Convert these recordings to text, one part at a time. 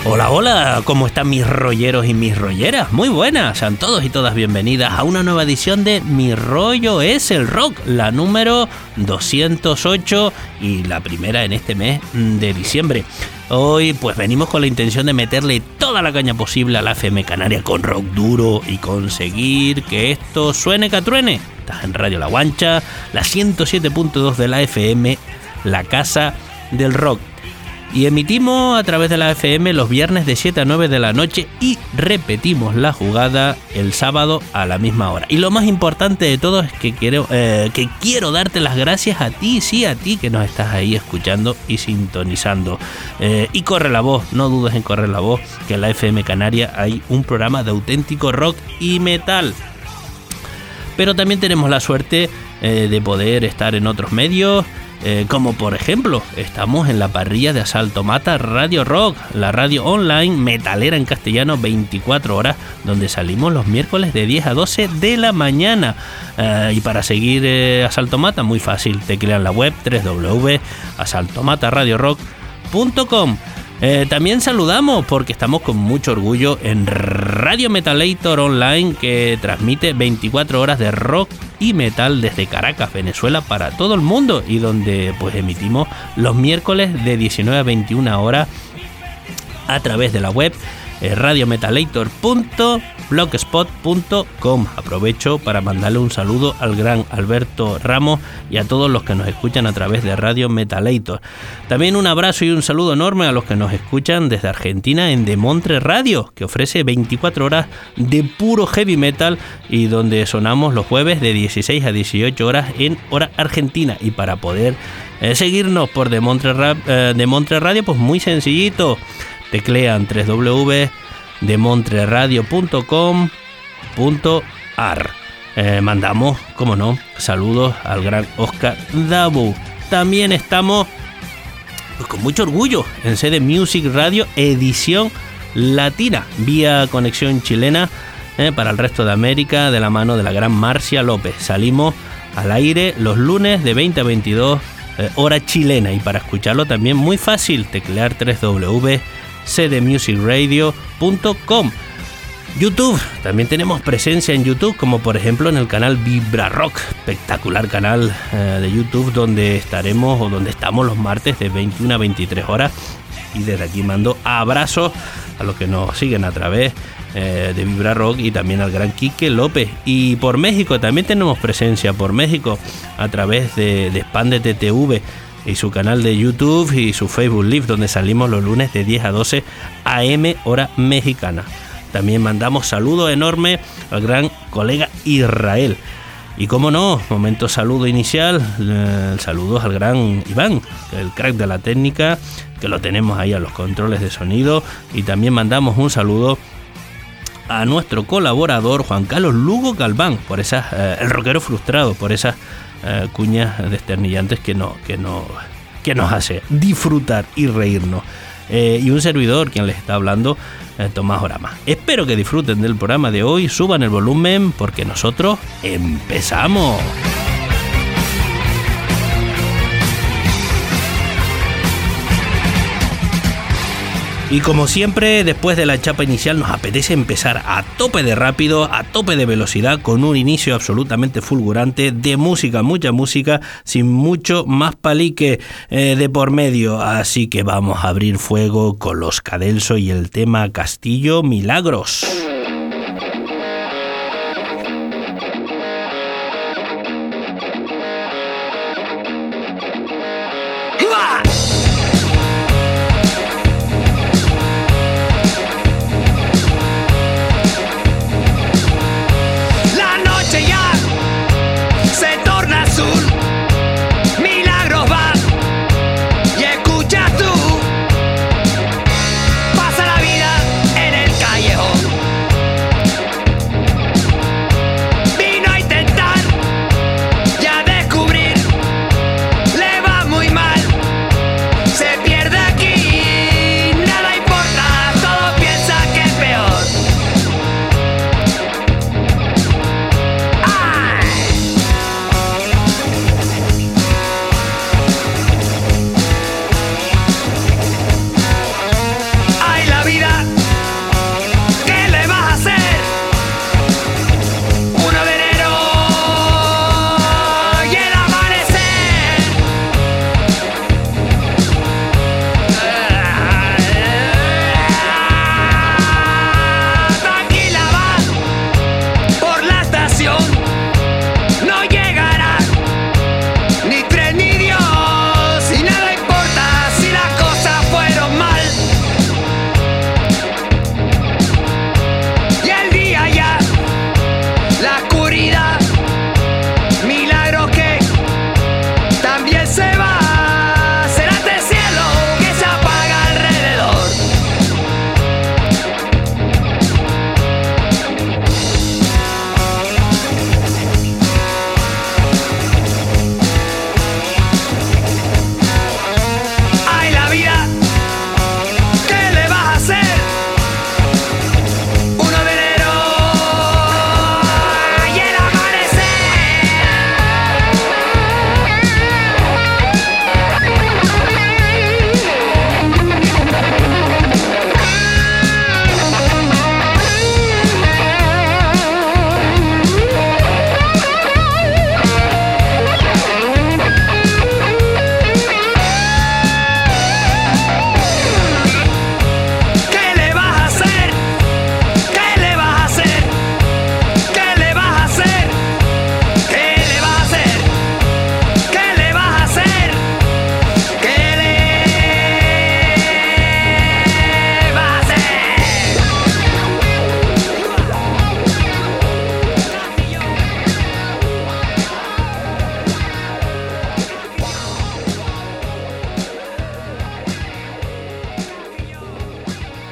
Hola, hola, ¿cómo están mis rolleros y mis rolleras? Muy buenas, sean todos y todas bienvenidas a una nueva edición de Mi Rollo es el Rock, la número 208 y la primera en este mes de diciembre. Hoy pues venimos con la intención de meterle toda la caña posible a la FM Canaria con rock duro y conseguir que esto suene que truene. Estás en Radio La Guancha, la 107.2 de la FM, la casa del rock. Y emitimos a través de la FM los viernes de 7 a 9 de la noche y repetimos la jugada el sábado a la misma hora. Y lo más importante de todo es que quiero darte las gracias a ti, sí, a ti que nos estás ahí escuchando y sintonizando. Y corre la voz, no dudes en correr la voz, que en la FM Canaria hay un programa de auténtico rock y metal. Pero también tenemos la suerte de poder estar en otros medios. Como por ejemplo, estamos en la parrilla de Asalto Mata Radio Rock, la radio online metalera en castellano 24 horas, donde salimos los miércoles de 10 a 12 de la mañana. Y para seguir Asalto Mata, muy fácil, teclean la web www.asaltomataradiorock.com. También saludamos porque estamos con mucho orgullo en Radio Metalator Online, que transmite 24 horas de rock y metal desde Caracas, Venezuela, para todo el mundo, y donde pues emitimos los miércoles de 19 a 21 horas a través de la web radiometalator.blogspot.com. Aprovecho para mandarle un saludo al gran Alberto Ramos y a todos los que nos escuchan a través de Radio Metalator. También un abrazo y un saludo enorme a los que nos escuchan desde Argentina en Demontre Radio, que ofrece 24 horas de puro heavy metal y donde sonamos los jueves de 16 a 18 horas en hora argentina. Y para poder seguirnos por Demontre Radio, pues muy sencillito. Teclean www.demontreradio.com.ar. Mandamos, como no, saludos al gran Oscar Dabu. También estamos pues, con mucho orgullo en CD Music Radio edición latina, vía conexión chilena para el resto de América, de la mano de la gran Marcia López. Salimos al aire los lunes de 20 a 22 hora chilena, y para escucharlo también muy fácil, teclear www.cdmusicradio.com. YouTube, también tenemos presencia en YouTube, como por ejemplo en el canal Vibra Rock, espectacular canal de YouTube donde estaremos o donde estamos los martes de 21 a 23 horas. Y desde aquí mando abrazos a los que nos siguen a través de Vibra Rock, y también al gran Quique López. Y por México también tenemos presencia por México a través de Expandete TV y su canal de YouTube y su Facebook Live, donde salimos los lunes de 10 a 12 AM hora mexicana. También mandamos saludos enormes al gran colega Israel. Y como no, momento saludo inicial, saludos al gran Iván, el crack de la técnica, que lo tenemos ahí a los controles de sonido. Y también mandamos un saludo a nuestro colaborador Juan Carlos Lugo Galván, por esas, el rockero frustrado, por esas cuñas desternillantes que nos hace disfrutar y reírnos. Y un servidor, quien les está hablando, Tomás Orama. Espero que disfruten del programa de hoy, suban el volumen porque nosotros empezamos. Y como siempre, después de la chapa inicial nos apetece empezar a tope de rápido, a tope de velocidad, con un inicio absolutamente fulgurante de música, mucha música, sin mucho más palique de por medio. Así que vamos a abrir fuego con los Cadelso y el tema Castillo Milagros. Pasa la vida en el callejón.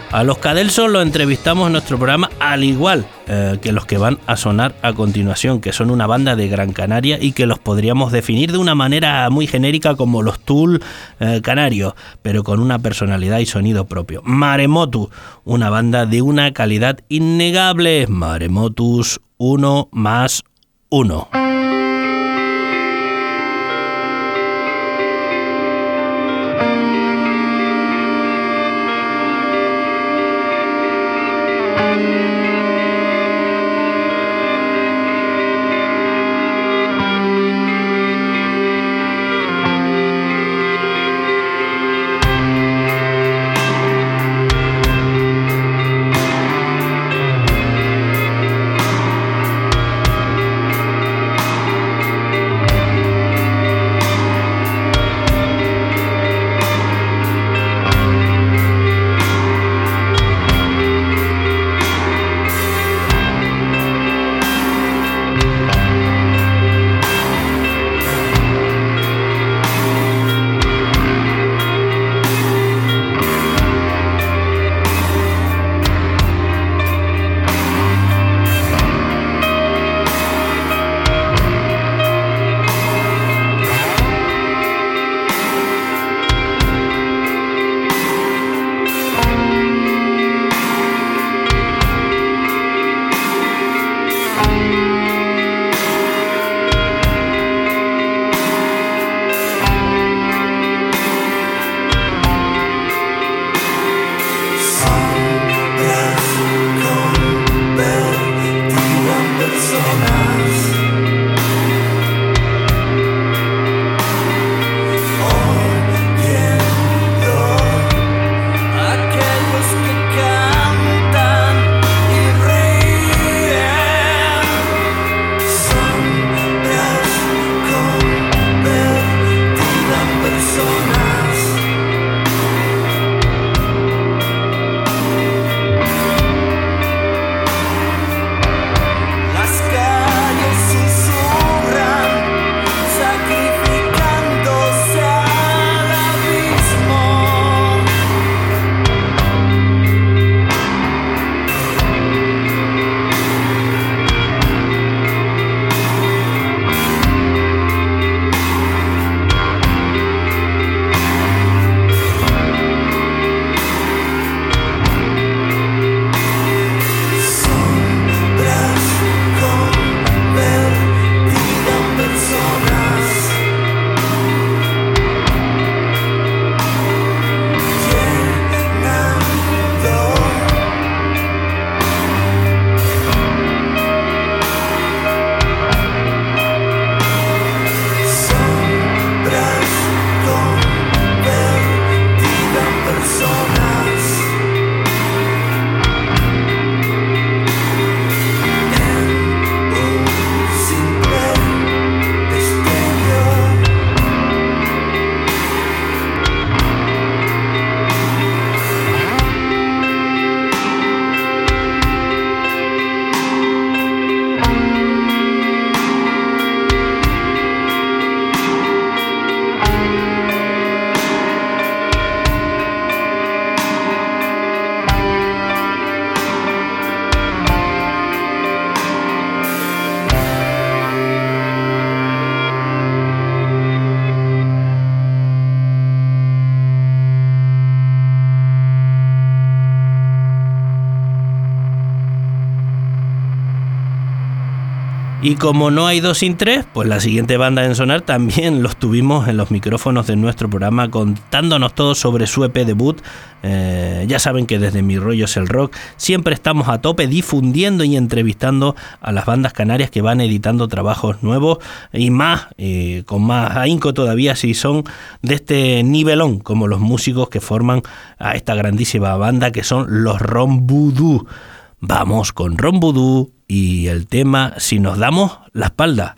A los Cadelson los entrevistamos en nuestro programa, al igual que los que van a sonar a continuación, que son una banda de Gran Canaria y que los podríamos definir de una manera muy genérica como los Tool canarios, pero con una personalidad y sonido propio. Maremotus, una banda de una calidad innegable. Maremotus 1+1. Y como no hay dos sin tres, pues la siguiente banda en sonar también los tuvimos en los micrófonos de nuestro programa contándonos todo sobre su EP debut. Ya saben que desde Mi Rollo es el Rock siempre estamos a tope difundiendo y entrevistando a las bandas canarias que van editando trabajos nuevos y más, con más ahínco todavía si son de este nivelón, como los músicos que forman a esta grandísima banda que son los Ron Voodoo. Vamos con Ron Voodoo y el tema Si nos damos la espalda.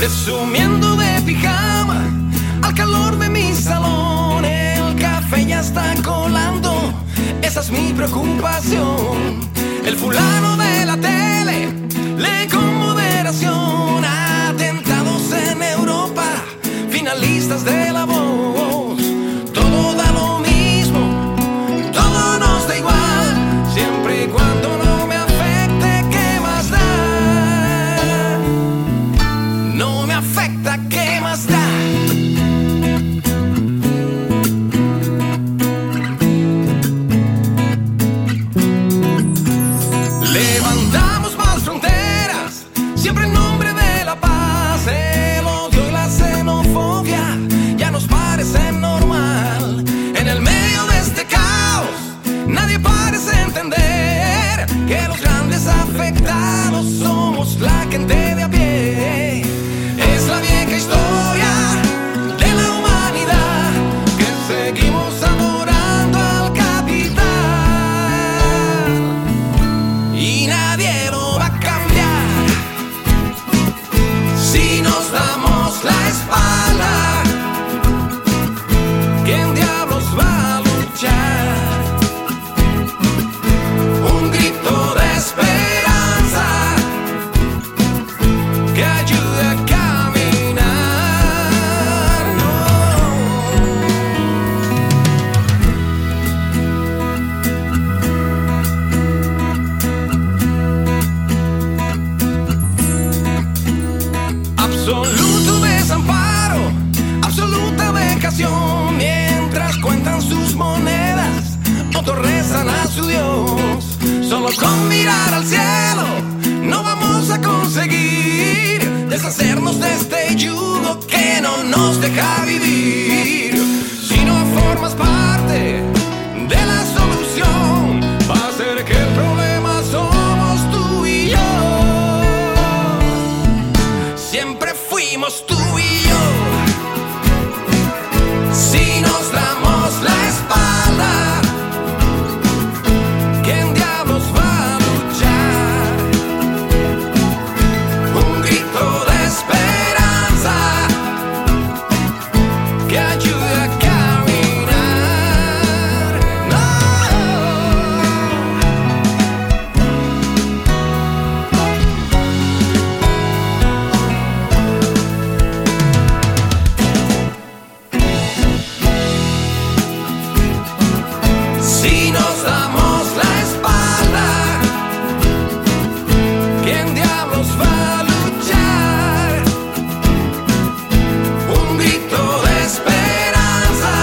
presumiendo de pijama, al calor de mi salón, el café ya está colando, esa es mi preocupación. El fulano de la tele lee con moderación, atentados en Europa, finalistas de La Voz, todo da lo mismo, todo nos da igual, siempre y cuando no me afecte, ¿qué más da? No me afecta, ¿qué más da? Levantamos más fronteras, siempre en nombre de la paz. El odio y la xenofobia ya nos parece normal. En el medio de este caos, nadie parece entender que los grandes afectados somos la gente de a pie. Es la vieja historia de la humanidad, que seguimos adorando al capital. Y nadie lo va a cambiar si nos damos la espalda. ¿Quién diablos va a luchar? Un grito de esperanza que ayude a caminar. Absoluto desamparo, absoluta vejación, mientras cuentan sus monedas, otros rezan a su Dios. Solo con mirar al cielo no vamos a conseguir deshacernos de este yugo que no nos deja vivir. Si no formas parte de la solución, va a ser que el problema somos tú y yo. Siempre fuimos tú y yo. Si nos damos la espalda, ¿quién diablos va a luchar? Un grito de esperanza que ayude a caminar. No. Si nos damos la espalda, ¿quién diablos va a luchar? Un grito de esperanza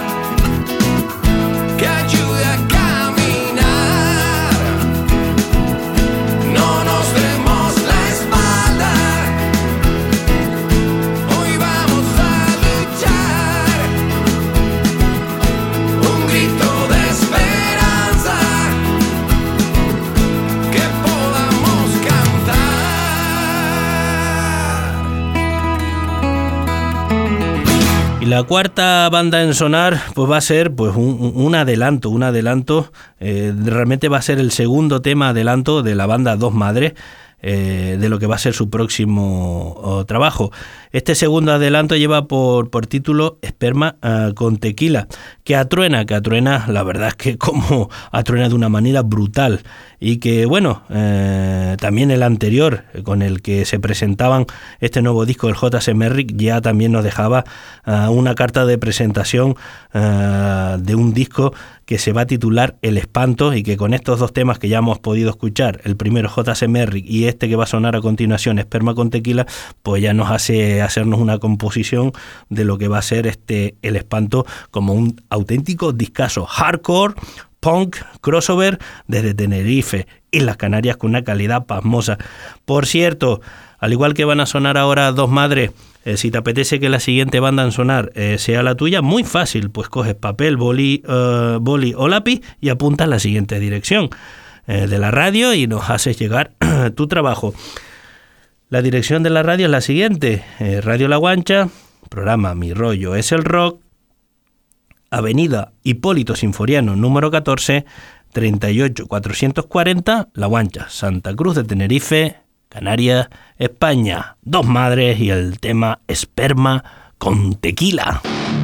que ayude a caminar. No nos demos la espalda, hoy vamos a luchar. Un grito de esperanza que podamos cantar. Y la cuarta banda en sonar pues va a ser pues un adelanto, realmente va a ser el segundo tema adelanto de la banda Dos Madres, de lo que va a ser su próximo trabajo. Este segundo adelanto lleva por título Esperma con Tequila, que atruena, la verdad es que como atruena de una manera brutal, y que bueno, también el anterior con el que se presentaban este nuevo disco del J.C. Merrick ya también nos dejaba una carta de presentación de un disco que se va a titular El Espanto, y que con estos dos temas que ya hemos podido escuchar, el primero J.C. Merrick y este que va a sonar a continuación, Esperma con Tequila, pues ya nos hace hacernos una composición de lo que va a ser El Espanto como un auténtico discazo hardcore, punk, crossover desde Tenerife y las Canarias con una calidad pasmosa. Por cierto, al igual que van a sonar ahora Dos Madres, si te apetece que la siguiente banda en sonar sea la tuya, muy fácil, pues coges papel, boli o lápiz y apuntas la siguiente dirección de la radio y nos haces llegar tu trabajo. La dirección de la radio es la siguiente: Radio La Guancha, programa Mi Rollo es el Rock, Avenida Hipólito Sinforiano, número 14, 38440, La Guancha, Santa Cruz de Tenerife, Canarias, España, Dos Madres y el tema Esperma con Tequila.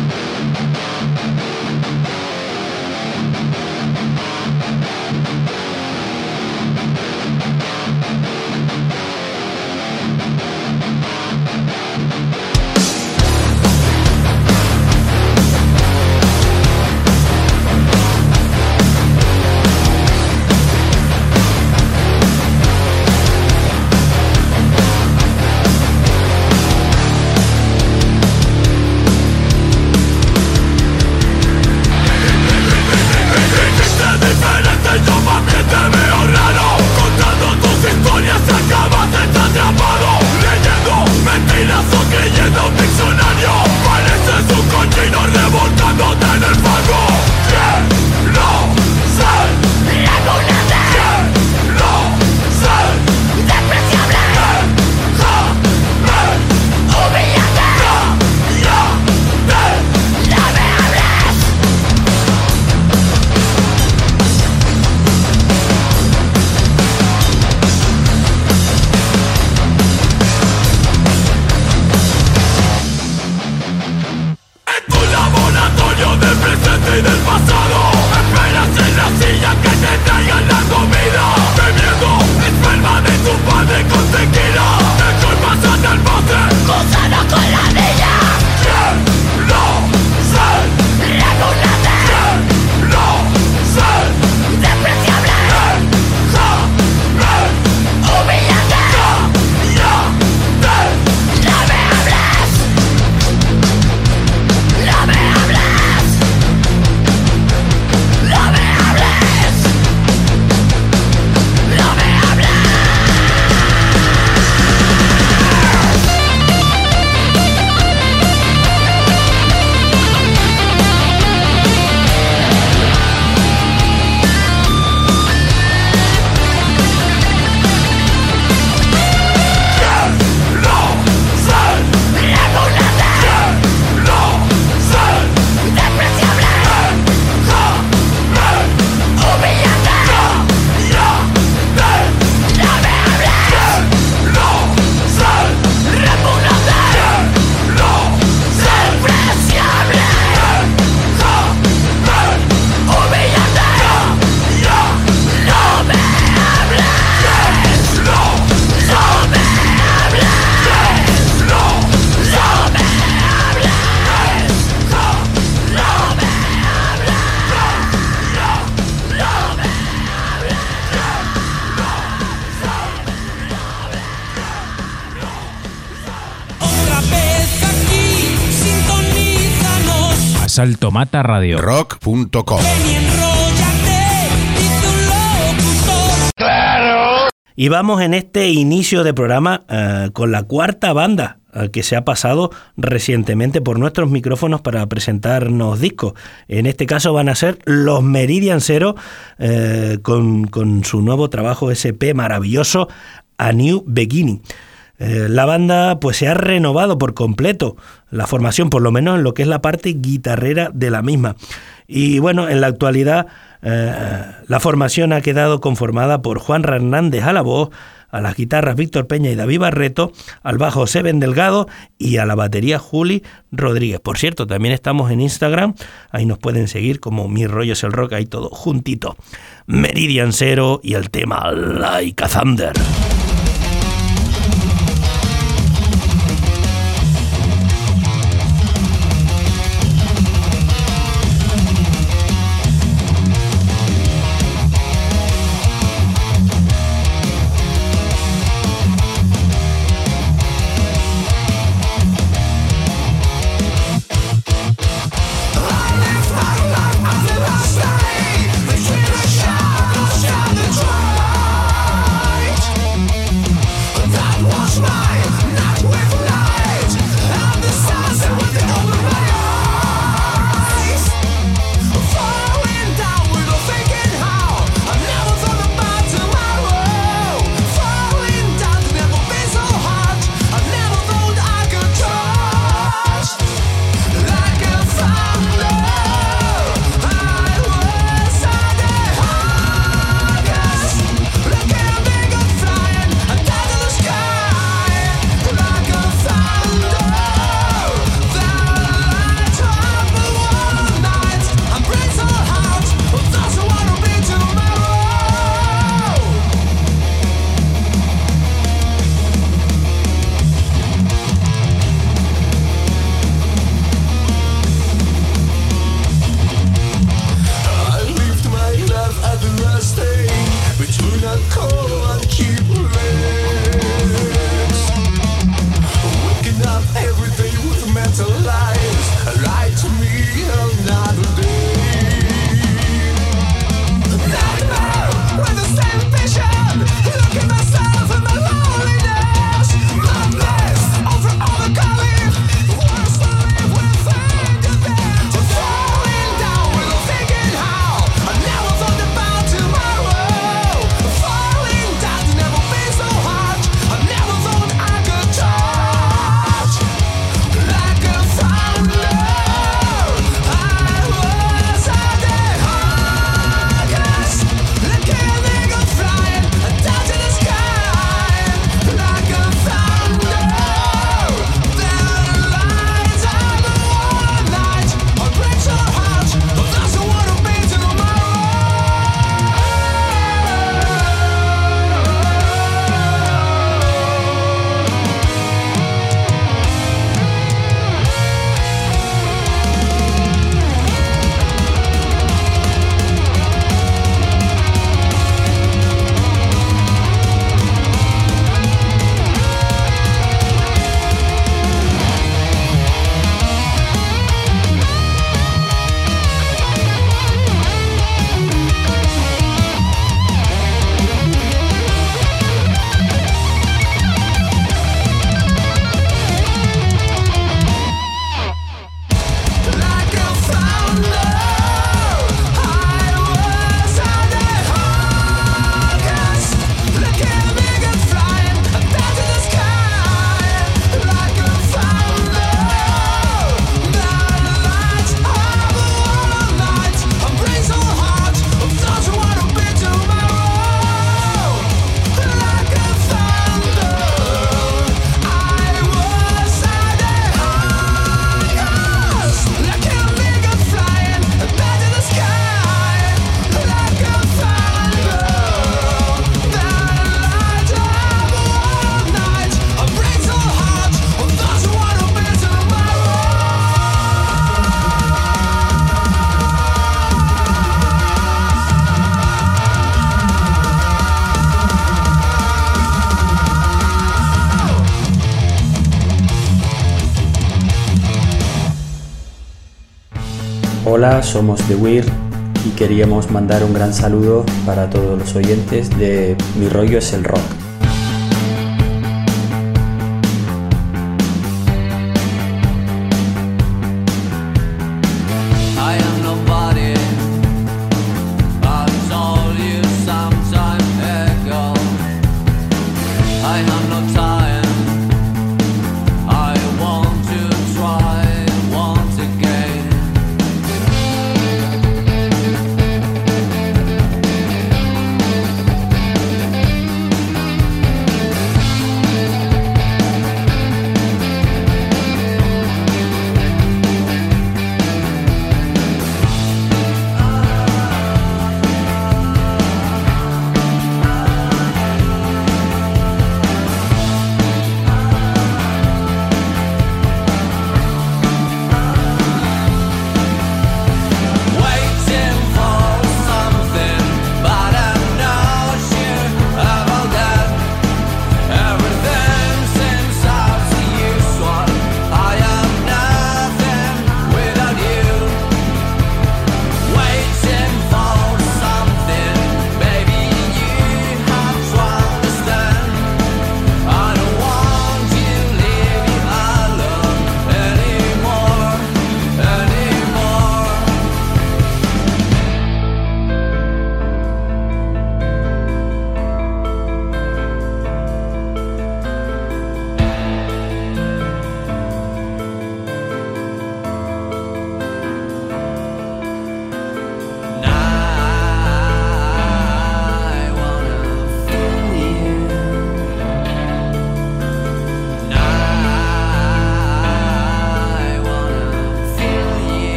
Salto Mata Radio. Rock.com. Y vamos en este inicio de programa con la cuarta banda que se ha pasado recientemente por nuestros micrófonos para presentarnos discos. En este caso van a ser los Meridian Zero con su nuevo trabajo SP maravilloso, A New Beginning. La banda pues se ha renovado por completo, la formación, por lo menos en lo que es la parte guitarrera de la misma. Y bueno, en la actualidad la formación ha quedado conformada por Juan Hernández a la voz, a las guitarras Víctor Peña y David Barreto, al bajo Seven Delgado y a la batería Juli Rodríguez. Por cierto, también estamos en Instagram, ahí nos pueden seguir como Mi Rollo es el Rock, ahí todo juntito. Meridian Zero y el tema Like a Thunder. Between the shadows and the twilight. Hola, somos The Weird y queríamos mandar un gran saludo para todos los oyentes de Mi Rollo es el Rock.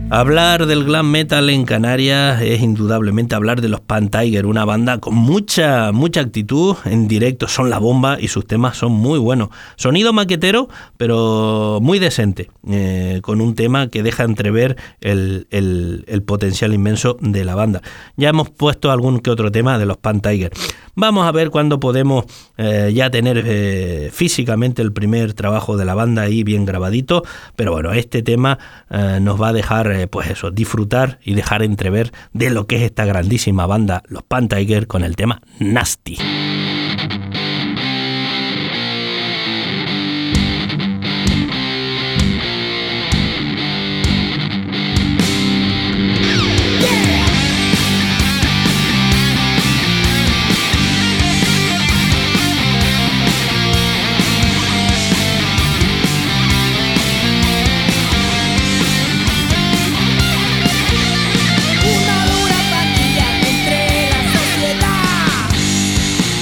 Hablar del glam metal en Canarias es indudablemente hablar de los Pantaiger, una banda con mucha actitud. En directo son la bomba y sus temas son muy buenos. Sonido maquetero, pero muy decente, con un tema que deja entrever el potencial inmenso de la banda. Ya hemos puesto algún que otro tema de los Pantaiger. Vamos a ver cuándo podemos ya tener físicamente el primer trabajo de la banda ahí bien grabadito, pero bueno, este tema nos va a dejar pues eso, disfrutar y dejar entrever de lo que es esta grandísima banda, los Pantaiger, con el tema Nasty. Una dura pandilla entre la sociedad.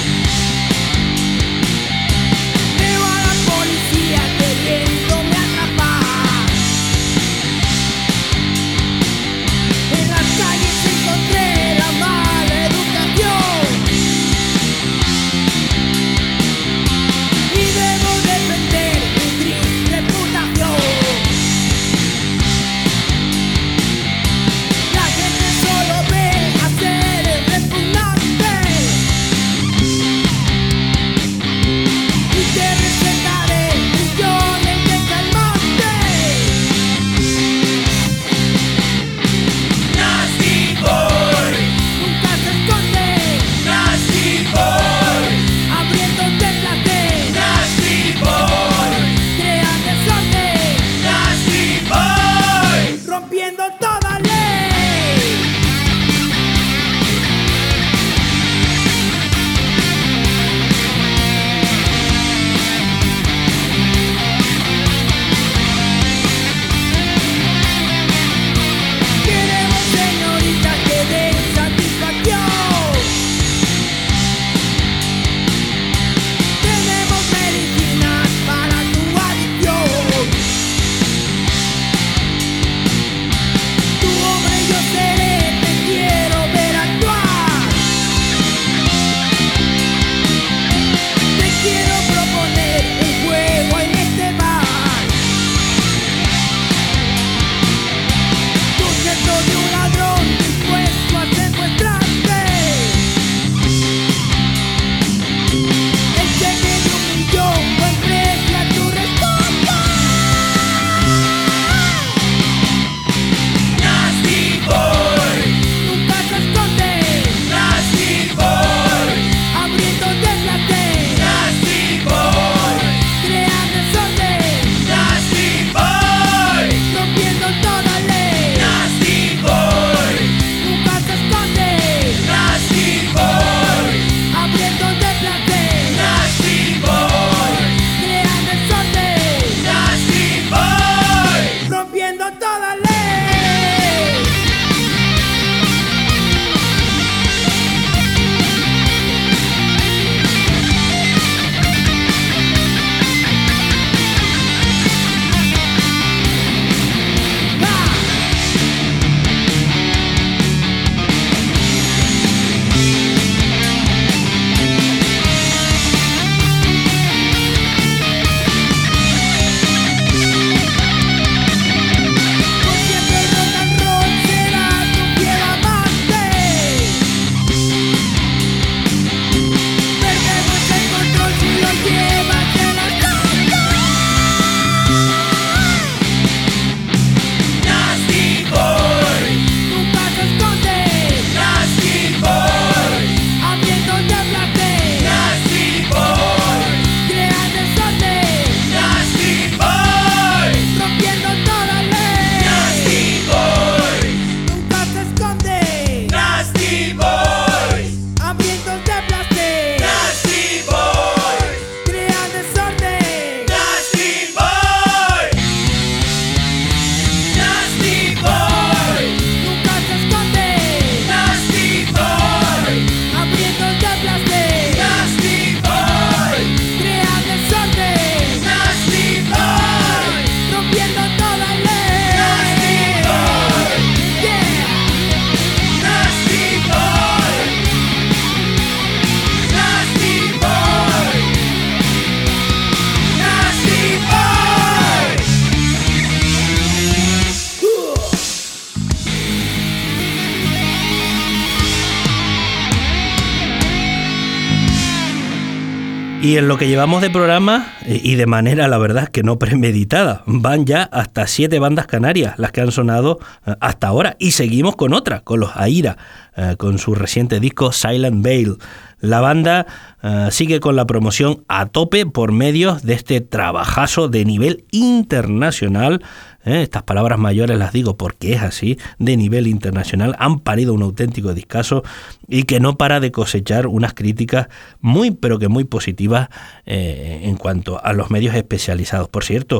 Y en lo que llevamos de programa, y de manera, la verdad, que no premeditada, van ya hasta 7 bandas canarias las que han sonado hasta ahora. Y seguimos con otra, con los Aira, con su reciente disco Silent Veil. La banda sigue con la promoción a tope por medios de este trabajazo de nivel internacional. Estas palabras mayores las digo porque es así, de nivel internacional. Han parido un auténtico discazo y que no para de cosechar unas críticas muy, pero que muy positivas en cuanto a los medios especializados. Por cierto,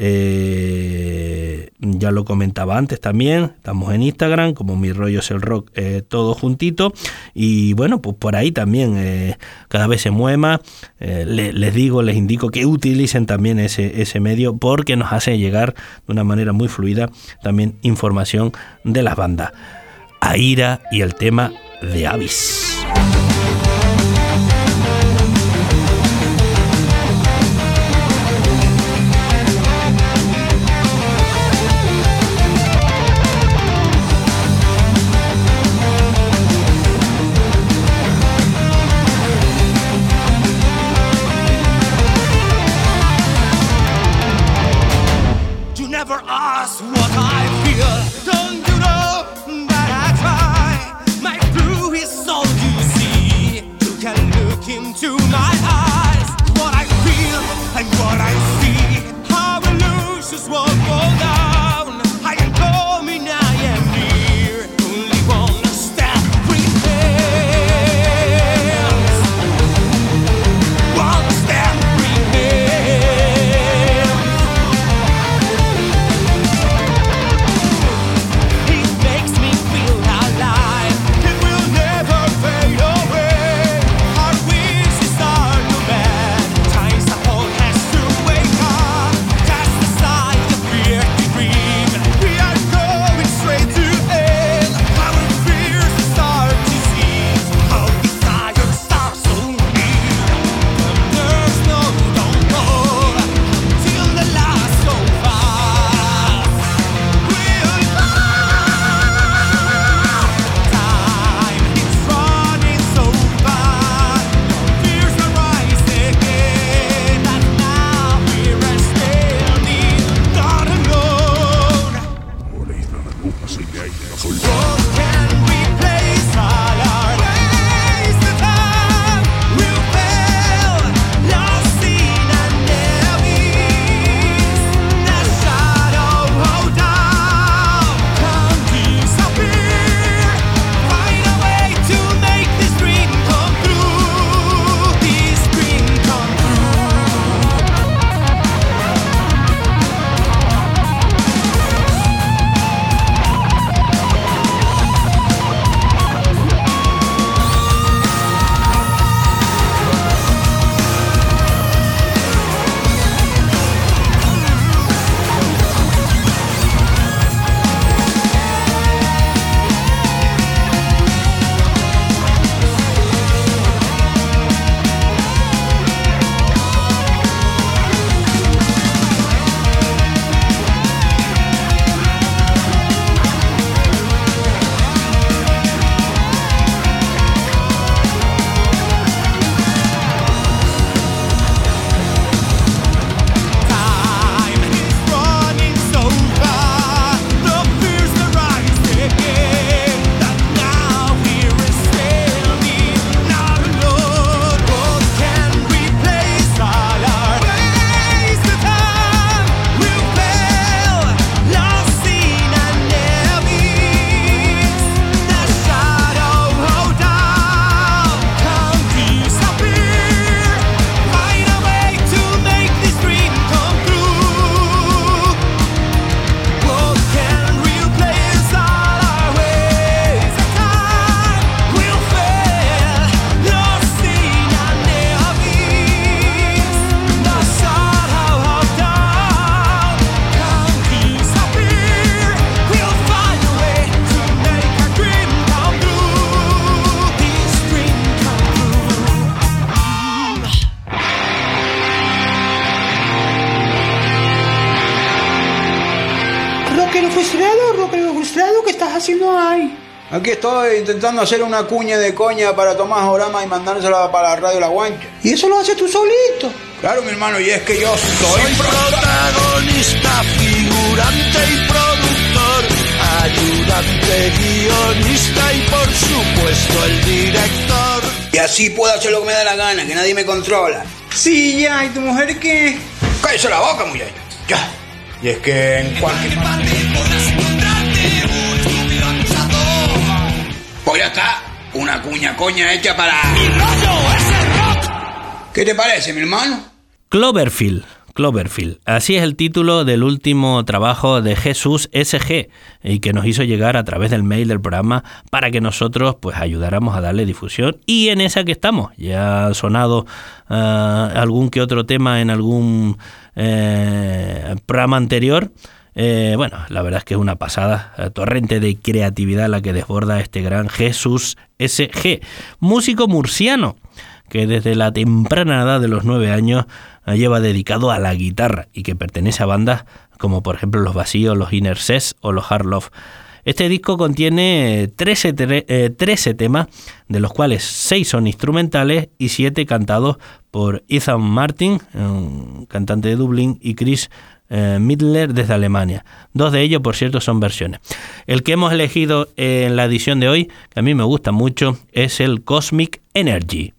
ya lo comentaba antes también, estamos en Instagram como Mi Rollo es el Rock, todo juntito, y bueno, pues por ahí también cada vez se mueve más. Les indico que utilicen también ese medio porque nos hace llegar de una manera muy fluida también información de las bandas. Aira y el tema de Abyss. What I feel, don't you know that I try? My blue is all you see. You can look into my eyes. What I feel and what I see. How illusions will go down. I am coming, I am near. Only one step remains. One step remains. Rockero frustrado, ¿qué estás haciendo ahí? Aquí estoy intentando hacer una cuña de coña para Tomás Orama y mandársela para la radio La Guancha. ¿Y eso lo haces tú solito? Claro, mi hermano, y es que yo soy protagonista, figurante y productor, ayudante, guionista y por supuesto el director. Y así puedo hacer lo que me da la gana, que nadie me controla. Sí, ya, ¿y tu mujer qué? ¡Cállese la boca, muchacho! Ya. Y es que en cualquier... Pues ya está, una cuña coña hecha para... ¡Mi rollo es el rock! ¿Qué te parece, mi hermano? Cloverfield. Así es el título del último trabajo de Jesús SG y que nos hizo llegar a través del mail del programa para que nosotros pues ayudáramos a darle difusión, y en esa que estamos. Ya ha sonado algún que otro tema en algún programa anterior. Bueno, la verdad es que es una pasada, torrente de creatividad la que desborda este gran Jesús SG, músico murciano que desde la temprana edad de los 9 años lleva dedicado a la guitarra y que pertenece a bandas como por ejemplo Los Vacíos, los Inner Cess o los Hard Love. Este disco contiene 13 temas, de los cuales 6 son instrumentales y 7 cantados por Ethan Martin, un cantante de Dublín, y Chris Midler desde Alemania. 2 de ellos, por cierto, son versiones. El que hemos elegido en la edición de hoy, que a mí me gusta mucho, es el Cosmic Energy.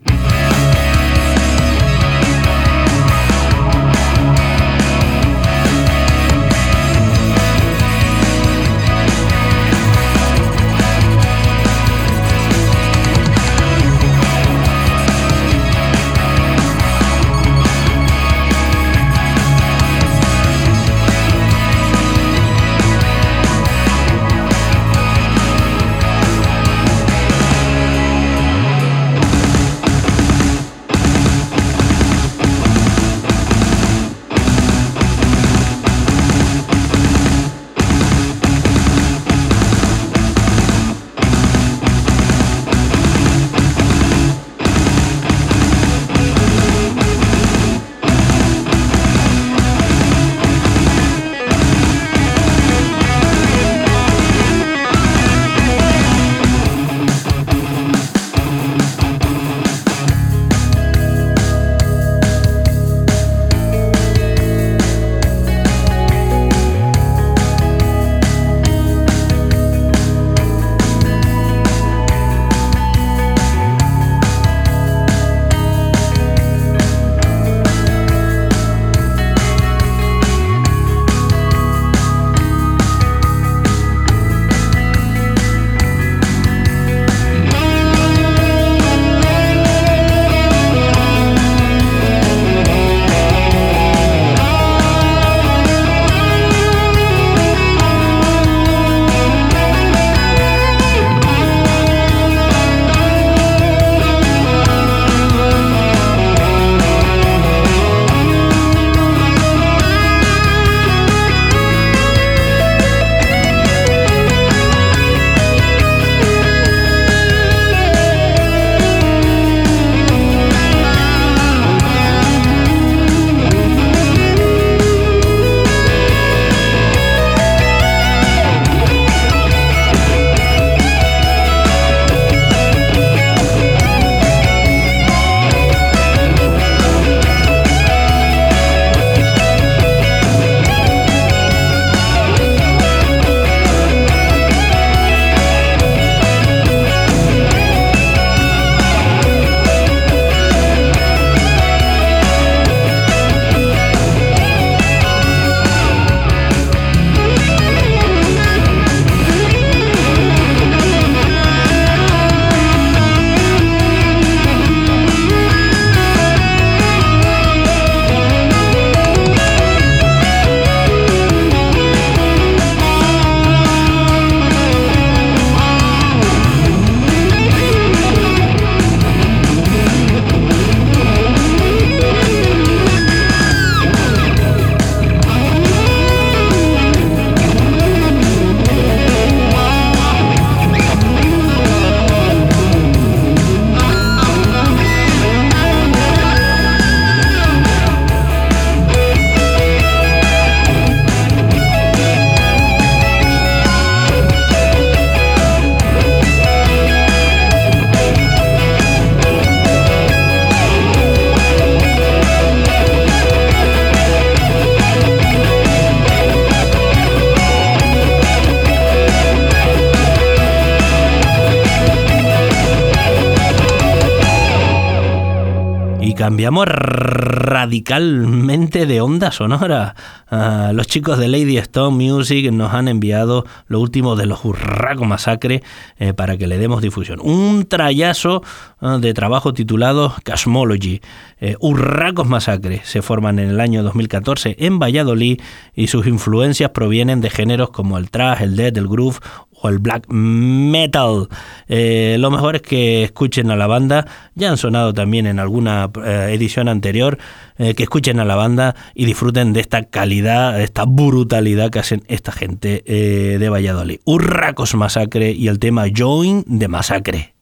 cambiamos radicalmente de onda sonora. Los chicos de Lady Stone Music nos han enviado lo último de los Urracos Massacre para que le demos difusión. Un trayazo de trabajo titulado Cosmology. Urracos Massacre se forman en el año 2014 en Valladolid y sus influencias provienen de géneros como el thrash, el death, el groove o el black metal. Lo mejor es que escuchen a la banda. Ya han sonado también en alguna edición anterior. Que escuchen a la banda y disfruten de esta calidad, de esta brutalidad que hacen esta gente de Valladolid. Urracos Massacre y el tema Join the Massacre.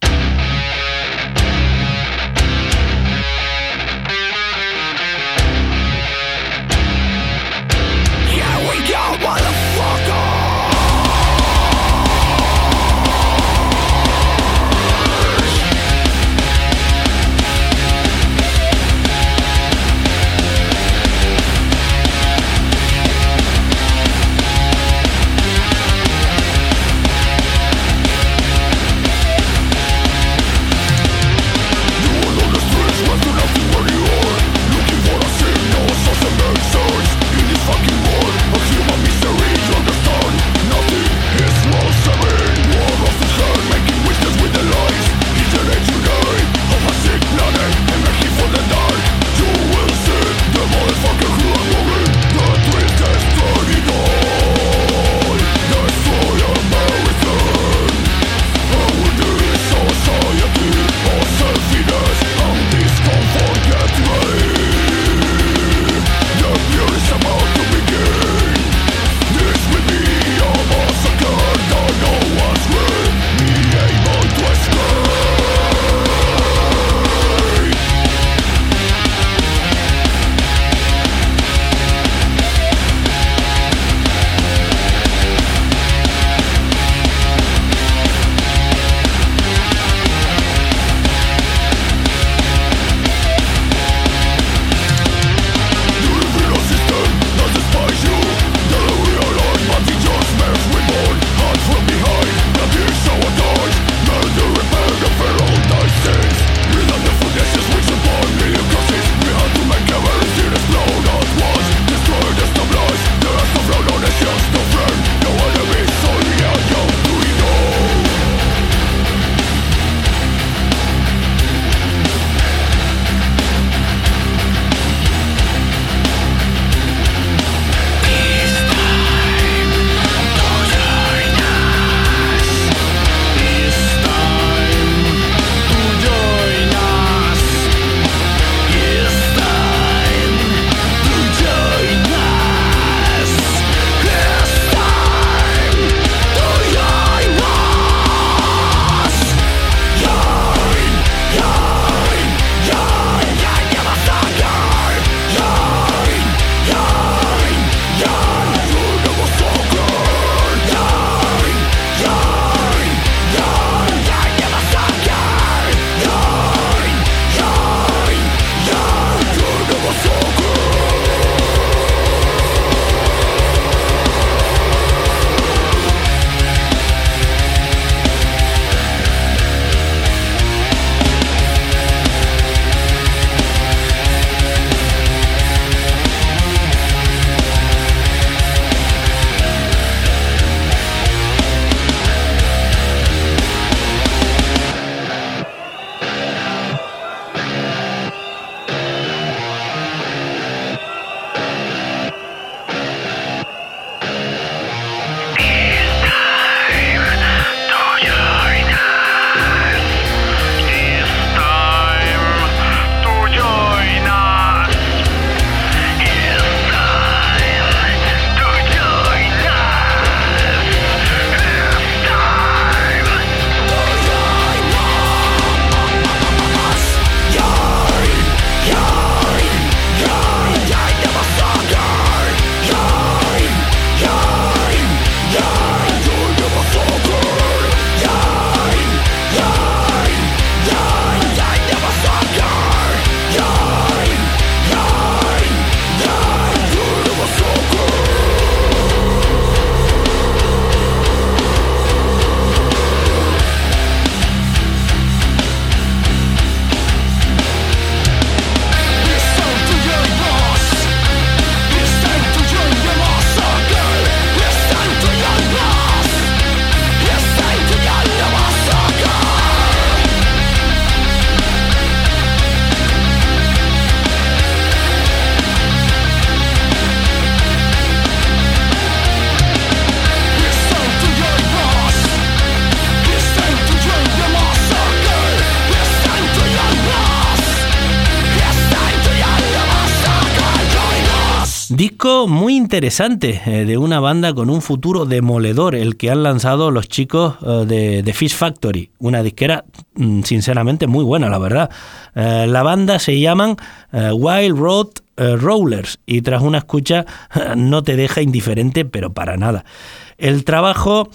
Disco muy interesante de una banda con un futuro demoledor, el que han lanzado los chicos de Fish Factory, una disquera sinceramente muy buena, la verdad. La banda se llaman Wild Road Rollers y tras una escucha no te deja indiferente, pero para nada. El trabajo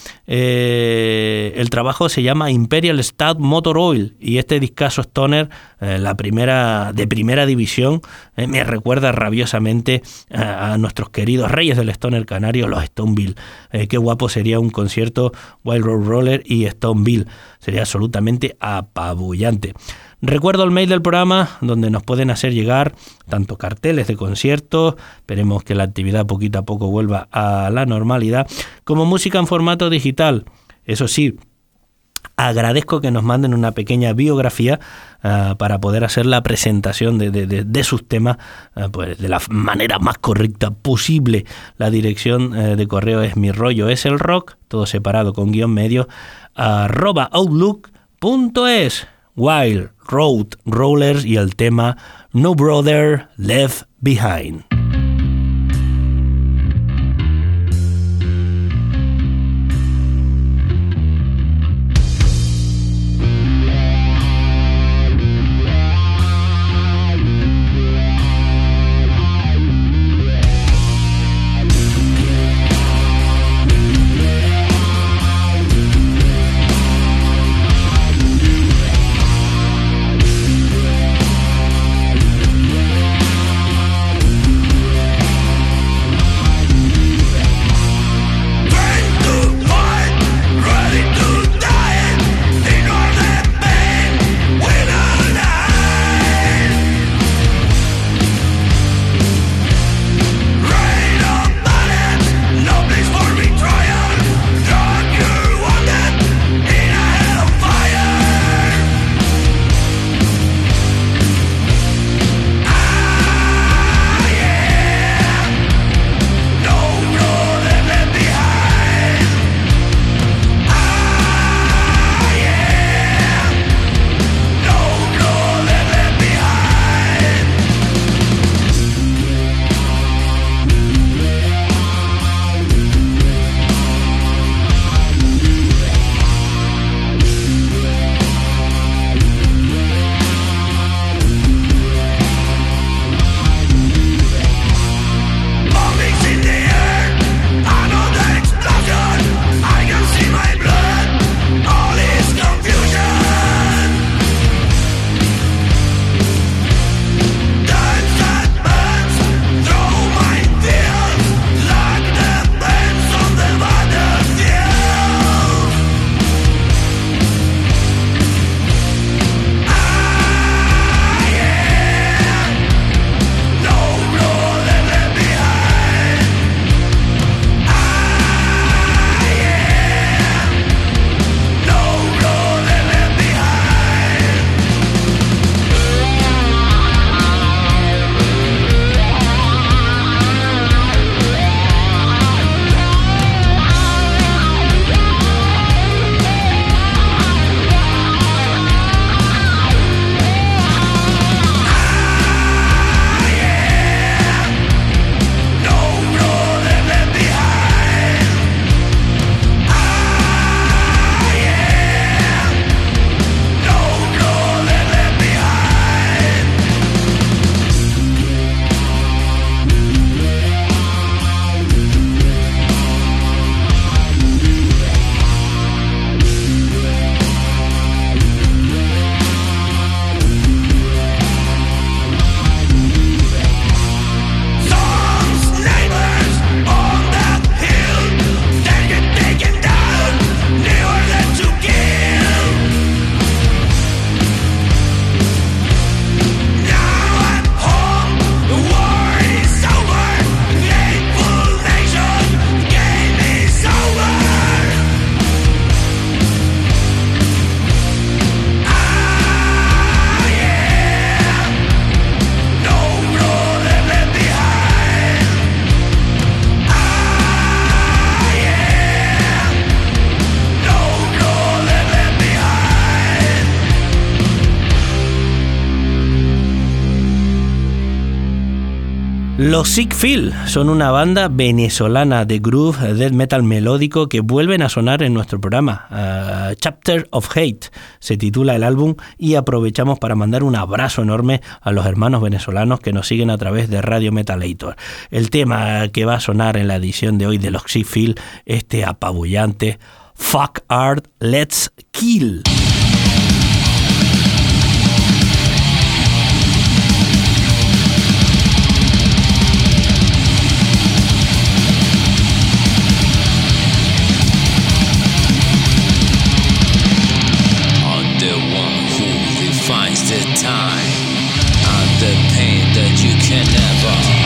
se llama Imperial Stout Motor Oil y este discazo stoner, de primera división, me recuerda rabiosamente a nuestros queridos reyes del stoner canario, los Stoneville. Qué guapo sería un concierto Wild Road Roller y Stoneville, sería absolutamente apabullante. Recuerdo el mail del programa donde nos pueden hacer llegar tanto carteles de conciertos, esperemos que la actividad poquito a poco vuelva a la normalidad, como música en formato digital. Eso sí, agradezco que nos manden una pequeña biografía para poder hacer la presentación de sus temas pues de la manera más correcta posible. La dirección de correo es mirrolloeselrock, todo separado con guión medio, @outlook.es. Wild Road Rollers y el tema No Brother Left Behind. Los Sickfield son una banda venezolana de groove death metal melódico que vuelven a sonar en nuestro programa. Chapter of Hate se titula el álbum, y aprovechamos para mandar un abrazo enorme a los hermanos venezolanos que nos siguen a través de Radio Metalator. El tema que va a sonar en la edición de hoy de los Sickfield, este apabullante Fuck Art, Let's Kill. The time and the pain that you can never.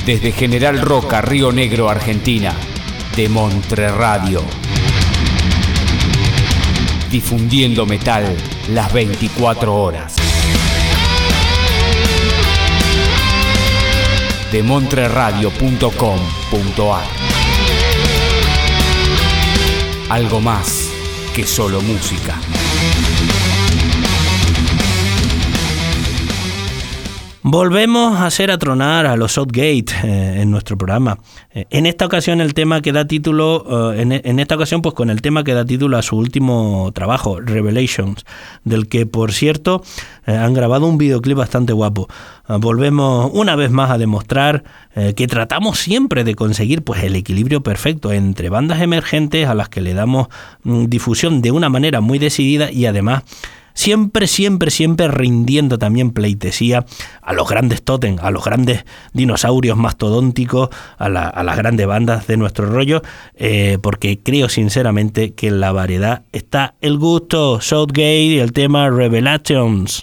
Desde General Roca, Río Negro, Argentina, de Montre Radio. Difundiendo metal las 24 horas. De montreradio.com.ar. Algo más que solo música. Volvemos a hacer atronar a los Southgate en nuestro programa. En esta ocasión el tema que da título, en esta ocasión pues con el tema que da título a su último trabajo, Revelations, del que por cierto han grabado un videoclip bastante guapo. Volvemos una vez más a demostrar que tratamos siempre de conseguir pues el equilibrio perfecto entre bandas emergentes a las que le damos difusión de una manera muy decidida y además siempre rindiendo también pleitesía a los grandes tótem, a los grandes dinosaurios mastodónticos, a las grandes bandas de nuestro rollo, porque creo sinceramente que en la variedad está el gusto. Southgate y el tema Revelations.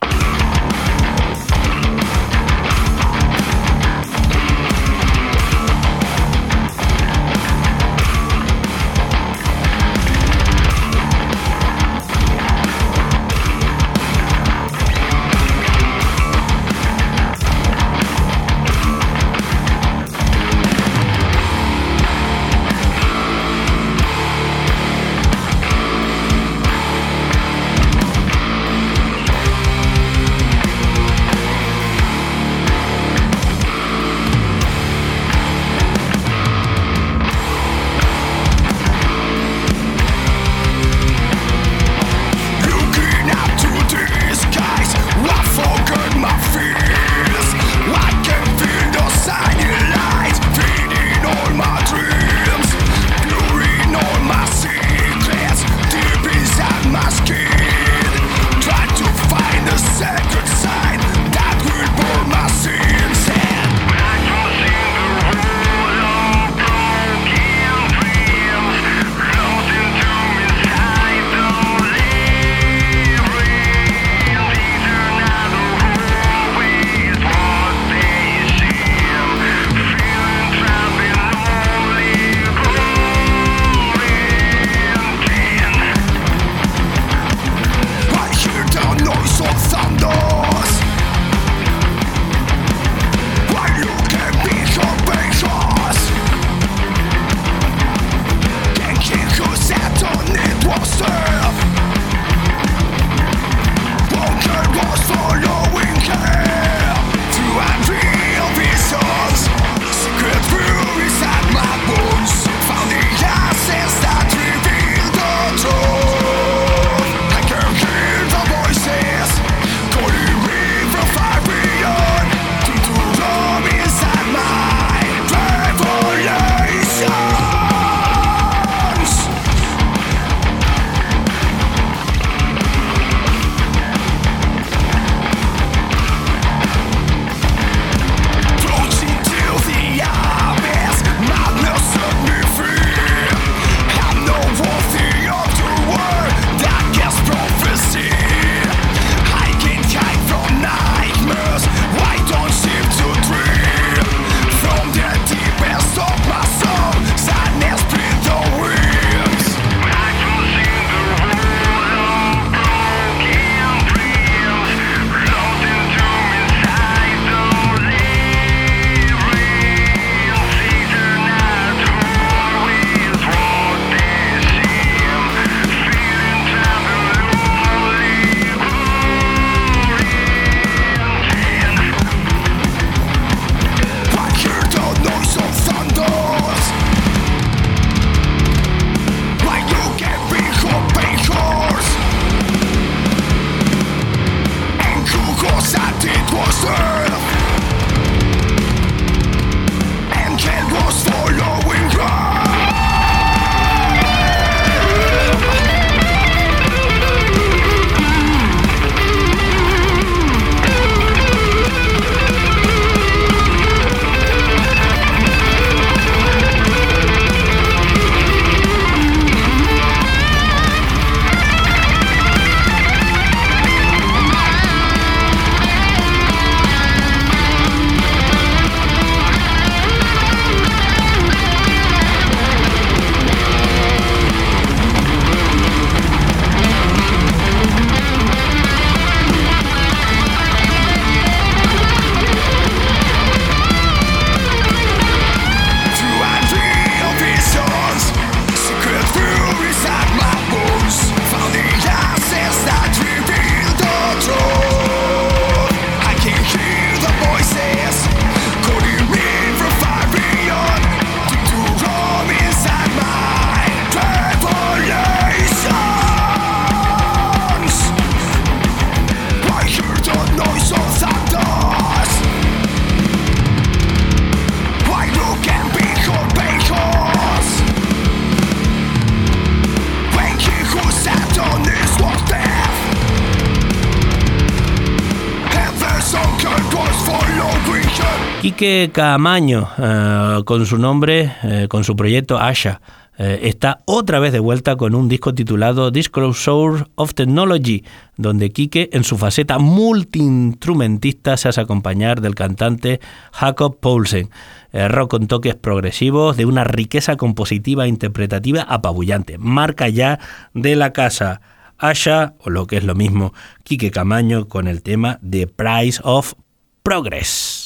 Quique Caamaño, con su nombre, con su proyecto Asha, está otra vez de vuelta con un disco titulado Disclosure of Technology, donde Quique, en su faceta multiinstrumentista, se hace acompañar del cantante Jacob Poulsen. Rock con toques progresivos, de una riqueza compositiva e interpretativa apabullante. Marca ya de la casa. Asha, o lo que es lo mismo, Quique Caamaño con el tema The Price of Progress.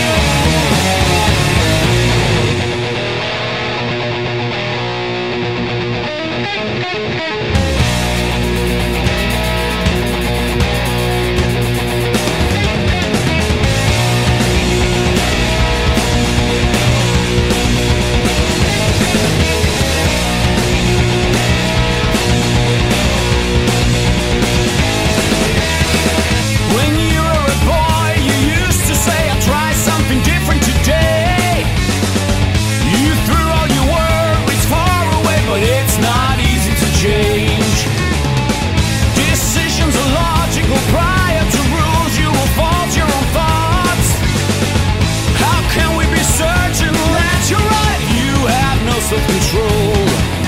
Self-control.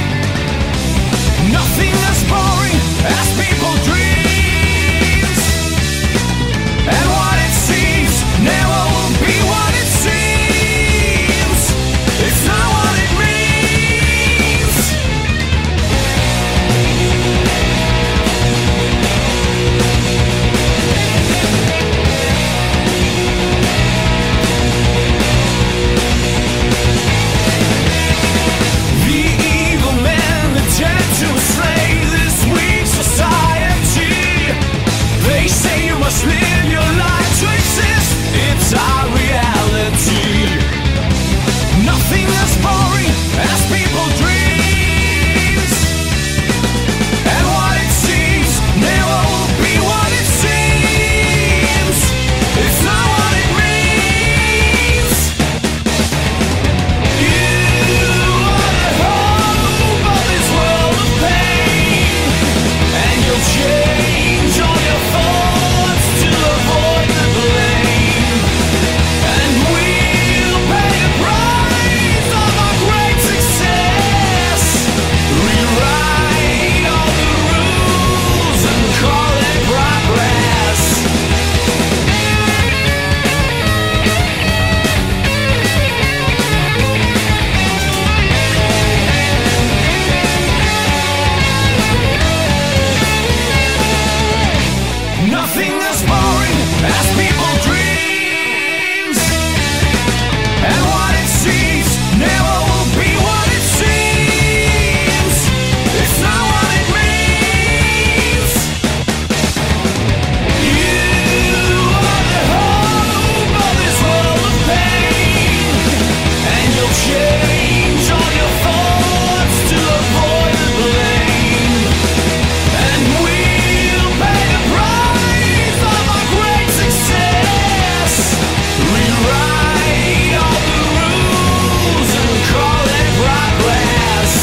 Nothing as boring as people dreams, and what it seems never will be what it seems. It's not what it means. To slay this weak society, they say you must live your life to exist. It's our reality. Nothing as boring as people dreams, and what it seems never will be what it seems. It's not what it means. You are the hope of this world of pain, and you'll change all your thoughts to avoid the blame, and we'll pay the price of our great success. Rewrite all the rules and call it progress. Nothing as boring as people dreams, and what it seems never will be what it seems. It's not what it means. You are the hope of this world of pain, and you'll change all your thoughts to avoid the blame, and we'll pay the price of our great success. Rewrite all the rules and call it progress.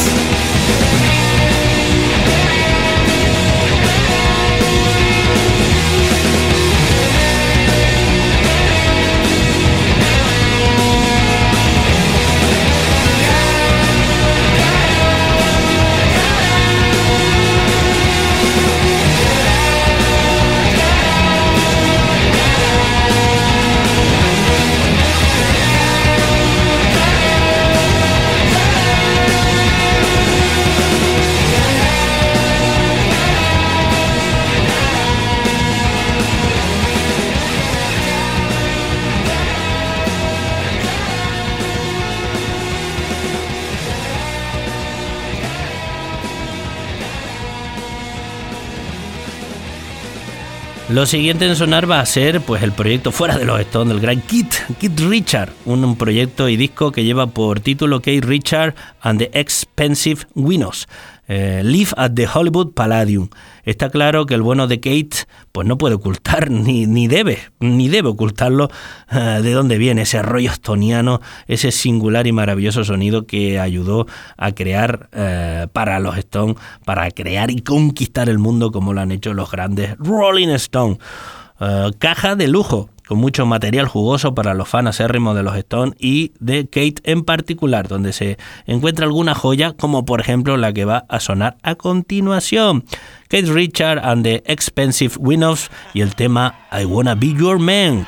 Lo siguiente en sonar va a ser pues el proyecto fuera de los Stones del gran Keith Richards, un proyecto y disco que lleva por título Keith Richards and the Expensive Winos. Live at the Hollywood Palladium. Está claro que el bueno de Kate pues no puede ocultar ni debe ocultarlo de dónde viene ese rollo estoniano, ese singular y maravilloso sonido que ayudó a crear para los Stones, para crear y conquistar el mundo como lo han hecho los grandes Rolling Stones. Caja de lujo con mucho material jugoso para los fans acérrimos de los Stones y de Kate en particular, donde se encuentra alguna joya, como por ejemplo la que va a sonar a continuación. Keith Richards and the Expensive Winos y el tema I Wanna Be Your Man.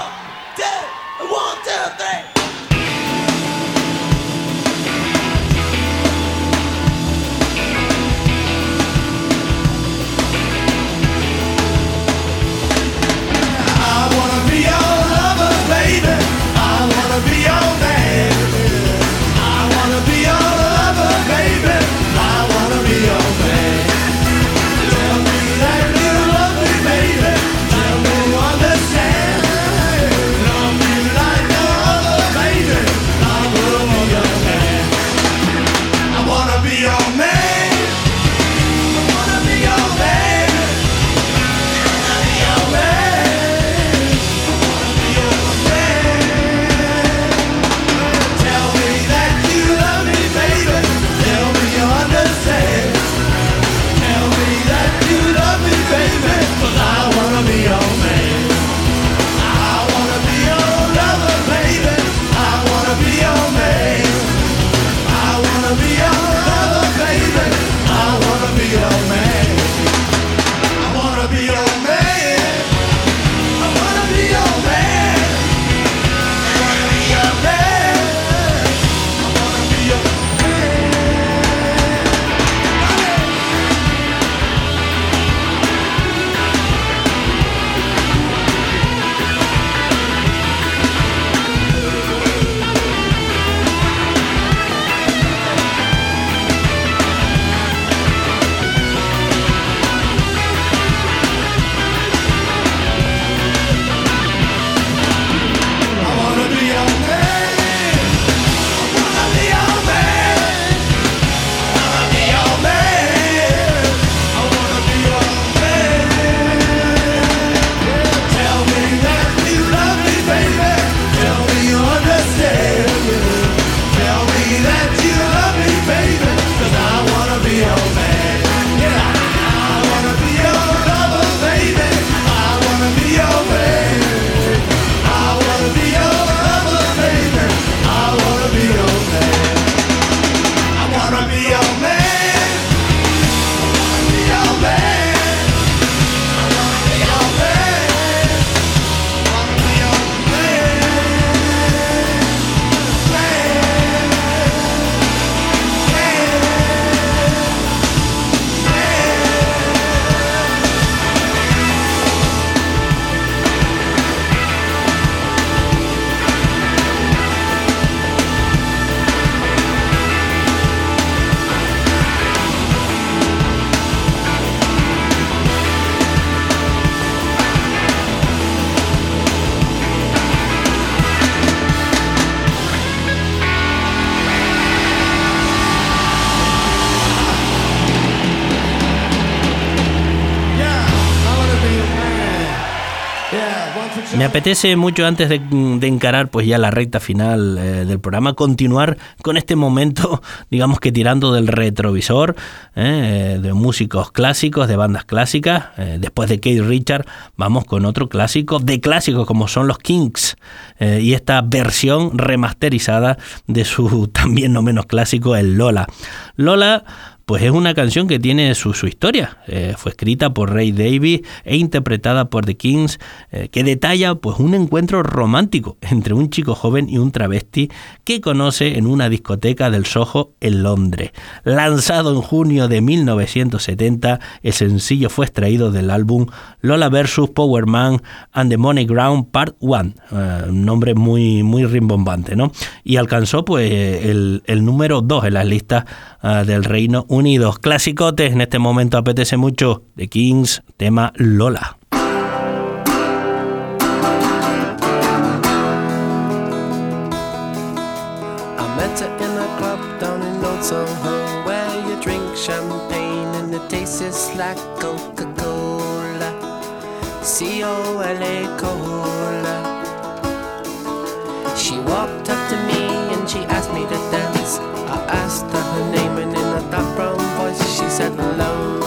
Me apetece mucho, antes de encarar pues ya la recta final del programa, continuar con este momento, digamos que tirando del retrovisor, de músicos clásicos, de bandas clásicas. Después de Keith Richards vamos con otro clásico de clásicos como son los Kinks, y esta versión remasterizada de su también no menos clásico, el Lola. Lola pues es una canción que tiene su historia. Fue escrita por Ray Davies e interpretada por The Kinks, que detalla pues un encuentro romántico entre un chico joven y un travesti que conoce en una discoteca del Soho en Londres. Lanzado en junio de 1970, el sencillo fue extraído del álbum Lola vs. Power Man and the Money Ground Part 1, un nombre muy rimbombante, ¿no? Y alcanzó pues el número 2 en las listas del Reino Unido. Clasicotes, en este momento apetece mucho. The Kinks, tema Lola. I met her in a club down in Old Soho, where you drink champagne and it tastes like Coca-Cola, C-O-L-A, cola. She walked up to me and she asked me to dance. I asked her her name, and in a dark brown voice she said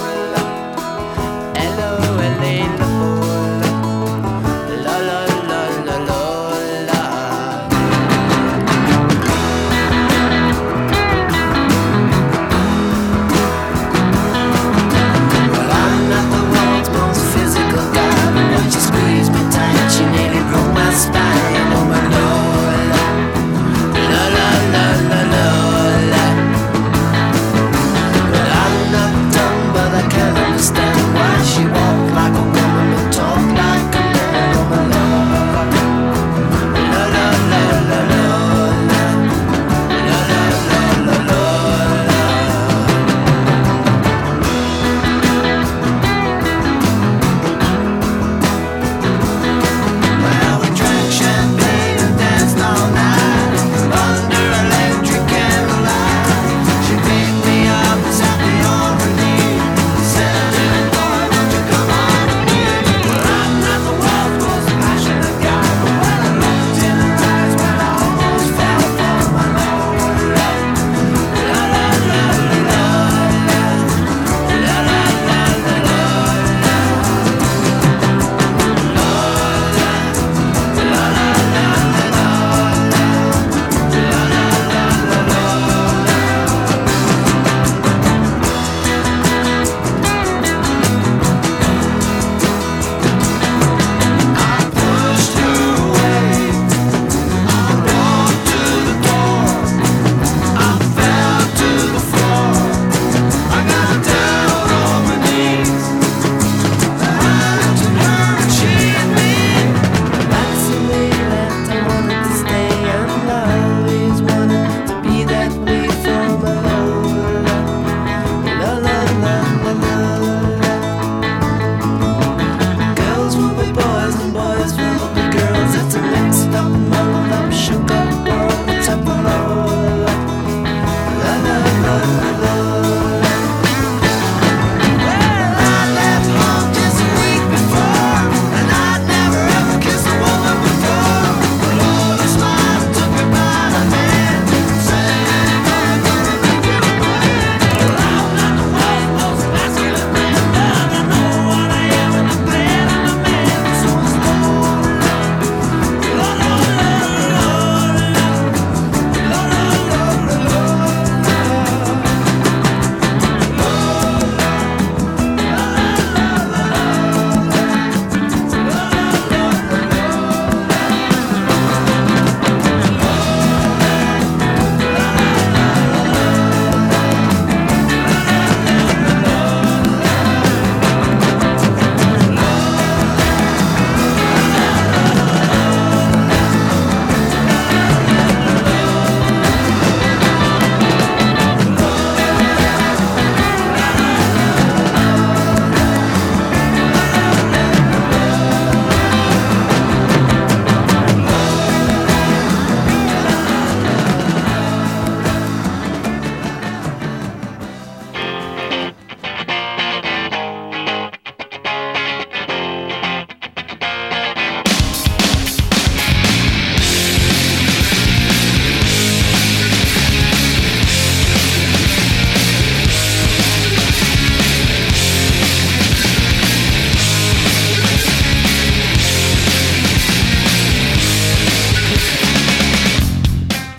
Lola, L-O-L-A, Lola, la la la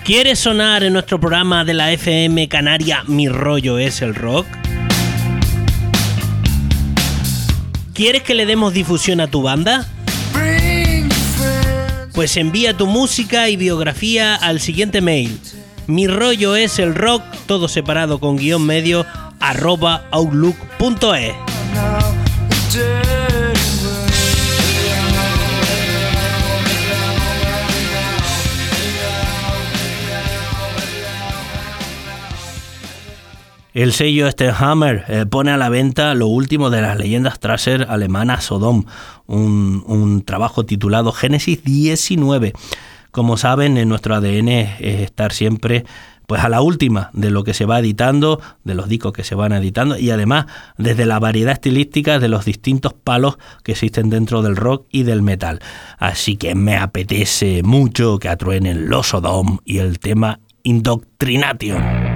¿Quieres sonar en nuestro programa de la FM Canaria Mi Rollo es el Rock? ¿Quieres que le demos difusión a tu banda? Pues envía tu música y biografía al siguiente mail: mirolloeselrock, todo separado con guión medio, @outlook.es. El sello Steinhammer pone a la venta lo último de las leyendas thrasher alemanas Sodom, un trabajo titulado Génesis 19. Como saben, en nuestro ADN es estar siempre pues a la última de lo que se va editando, de los discos que se van editando, y además desde la variedad estilística de los distintos palos que existen dentro del rock y del metal. Así que me apetece mucho que atruenen los Sodom y el tema Indoctrination.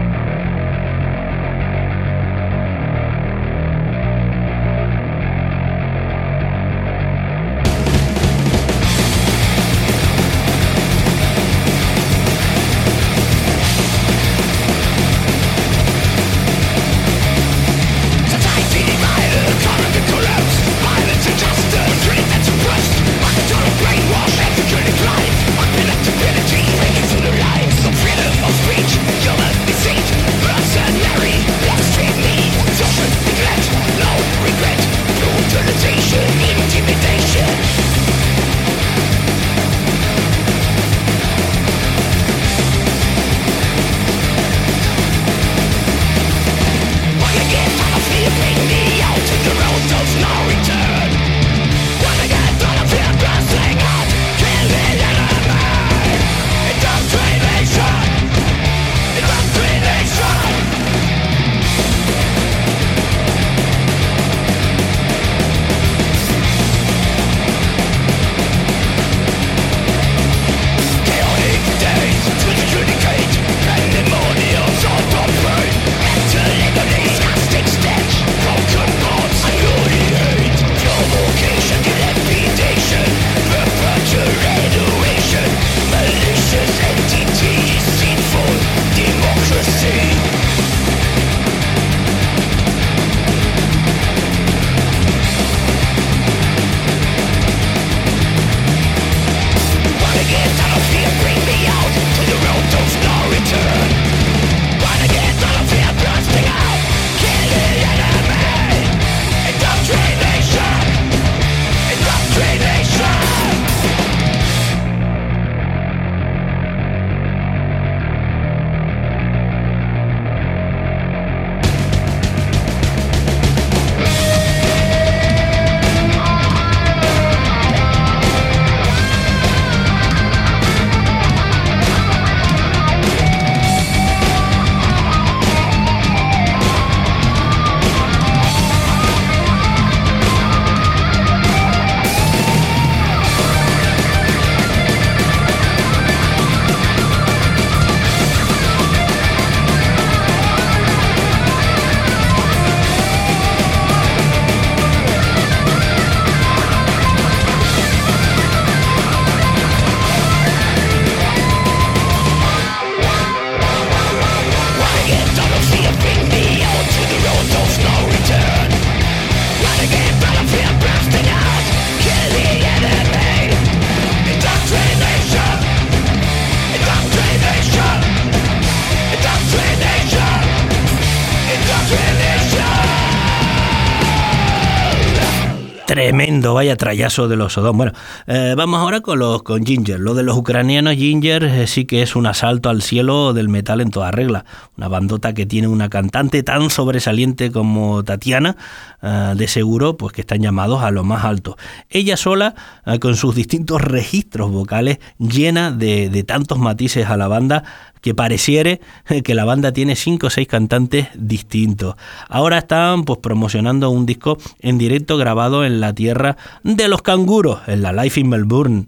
Tremendo, vaya trayazo de los Sodom. Bueno, vamos ahora con Ginger. Lo de los ucranianos Ginger sí que es un asalto al cielo del metal en toda regla. Una bandota que tiene una cantante tan sobresaliente como Tatiana, de seguro pues que están llamados a lo más alto. Ella sola, con sus distintos registros vocales, llena de tantos matices a la banda que pareciere que la banda tiene 5 o 6 cantantes distintos. Ahora están pues promocionando un disco en directo grabado en la tierra de los canguros, en la Live in Melbourne.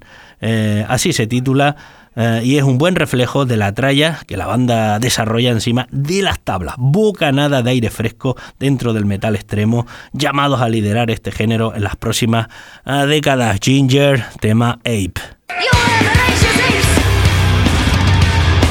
Así se titula, y es un buen reflejo de la tralla que la banda desarrolla encima de las tablas. Bocanada de aire fresco dentro del metal extremo, llamados a liderar este género en las próximas décadas. Ginger, tema Ape.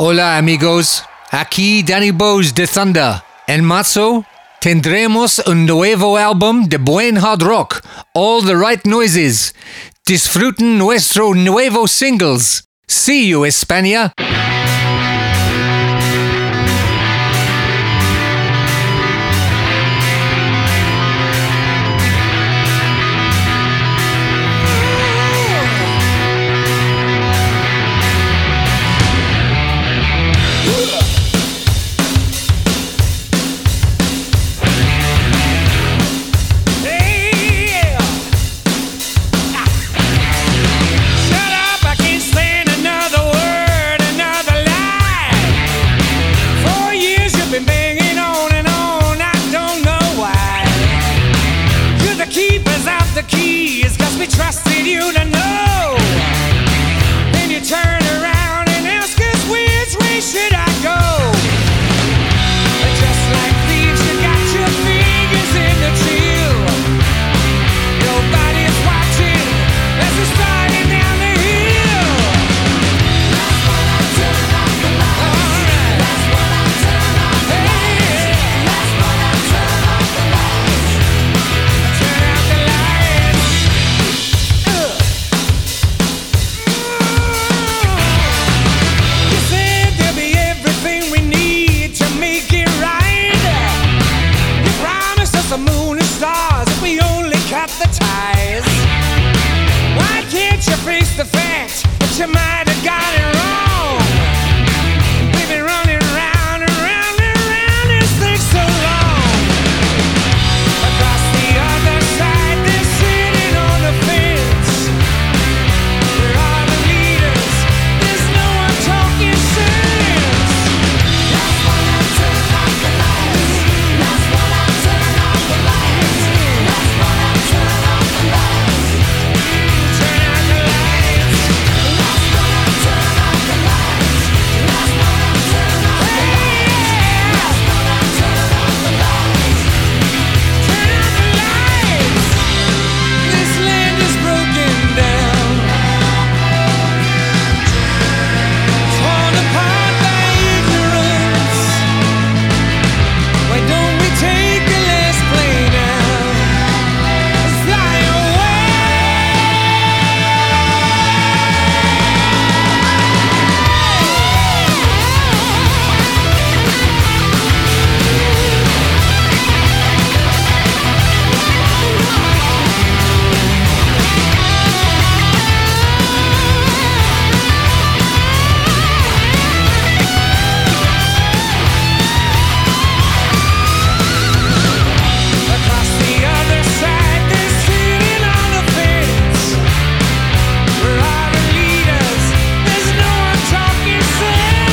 Hola amigos, aquí Danny Bowes de Thunder. En marzo tendremos un nuevo álbum de buen hard rock, All the Right Noises. Disfruten nuestros nuevos singles. See you, España. Trusted you to know. Then you turn around and ask us which way should I go? But just like thieves, you got your fingers in the till. Nobody's watching as we're starting down the hill. That's when I turn off the lights. That's when I turn off the lights. That's when I turn off the lights. Turn out the lights. The moon and stars if we only cut the ties. Why can't you face the fact that you might have got it wrong? We've been running round and round and round this thing so long. Across the other side they're sitting on the fence. Where are the leaders? There's no one talking sense. That's when I turn off the lights. That's when I turn off the lights. That's when I turn off the lights. Turn out the lights. That's when I turn off the lights. That's when I turn off the lights. That's when I turn off the lights. Turn out the lights. This land is broken down, torn apart by ignorance. Why don't we take a last plane now and fly away? Across the other side, they're sitting on the fence. Where are the leaders? There's no one talking sense.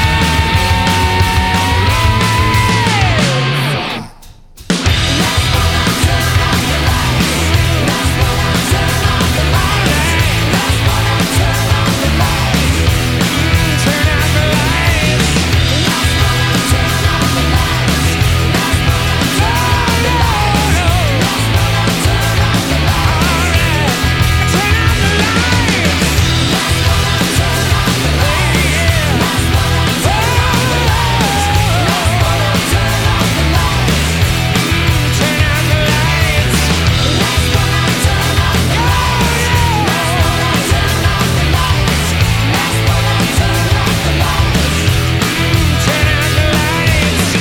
That's when I turn off the lights. That's when I turn off the lights. That's when I turn off the lights. Turn out the lights. That's when I turn off the lights. That's when I turn off the lights. That's when I turn off the lights. Turn out the lights. That's when I turn off the lights. That's when I turn off the lights. That's when I turn off the lights. Turn out the lights. That's when I turn off the lights. That's when I turn off the lights. That's when I turn off the lights. Turn out the lights.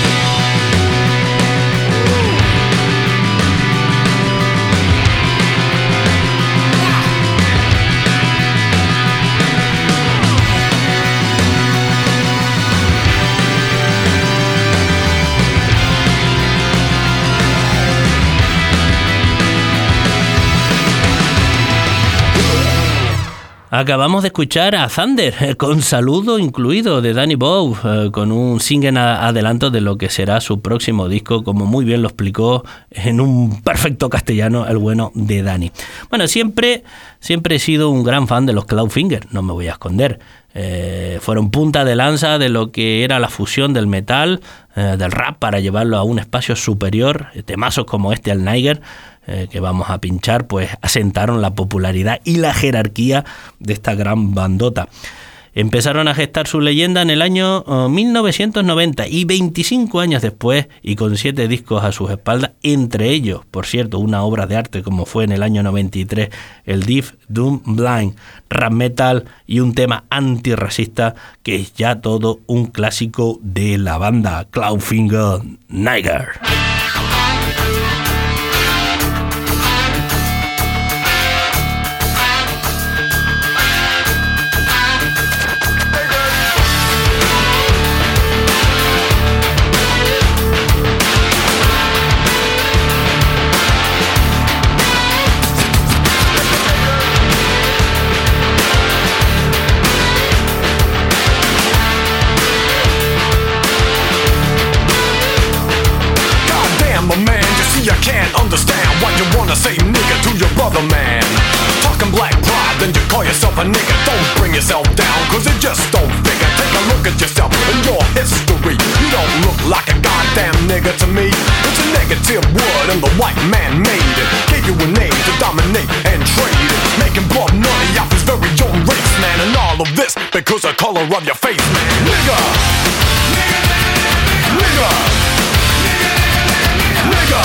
Acabamos de escuchar a Thunder, con saludo incluido de Danny Bowes, con un single adelanto de lo que será su próximo disco, como muy bien lo explicó en un perfecto castellano el bueno de Danny. Bueno, siempre he sido un gran fan de los Clawfinger, no me voy a esconder. Fueron punta de lanza de lo que era la fusión del metal, del rap, para llevarlo a un espacio superior. Temazos como este, Al Niger, que vamos a pinchar, pues asentaron la popularidad y la jerarquía de esta gran bandota. Empezaron a gestar su leyenda en el año 1990 y 25 años después, y con 7 discos a sus espaldas, entre ellos, por cierto, una obra de arte como fue en el año 93, el Deaf, Dumb, Blind, rap metal y un tema antirracista que es ya todo un clásico de la banda, Clawfinger Niger. Say nigga to your brother, man. Talking black pride, then you call yourself a nigga. Don't bring yourself down, cause it just don't figure. Take a look at yourself and your history. You don't look like a goddamn nigga to me. It's a negative word and the white man made it. Gave you a name to dominate and trade it. Making blood money off his very own race, man. And all of this because the color of your face, man. Nigga! Nigga! Nigga! Nigga!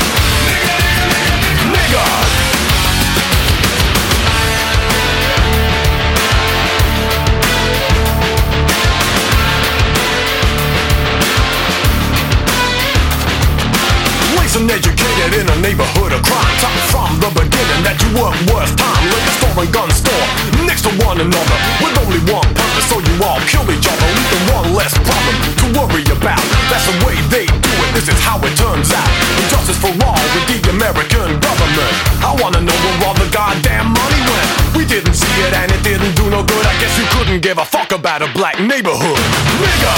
Educated in a neighborhood of crime. Top from the beginning that you work worst time. Liquor store and gun store next to one another with only one purpose, so you all kill each other, leaving one less problem to worry about. That's the way they do it, this is how it turns out. Justice for all with the American government. I wanna know where all the goddamn money went. We didn't see it and it didn't do no good. I guess you couldn't give a fuck about a black neighborhood. Nigga!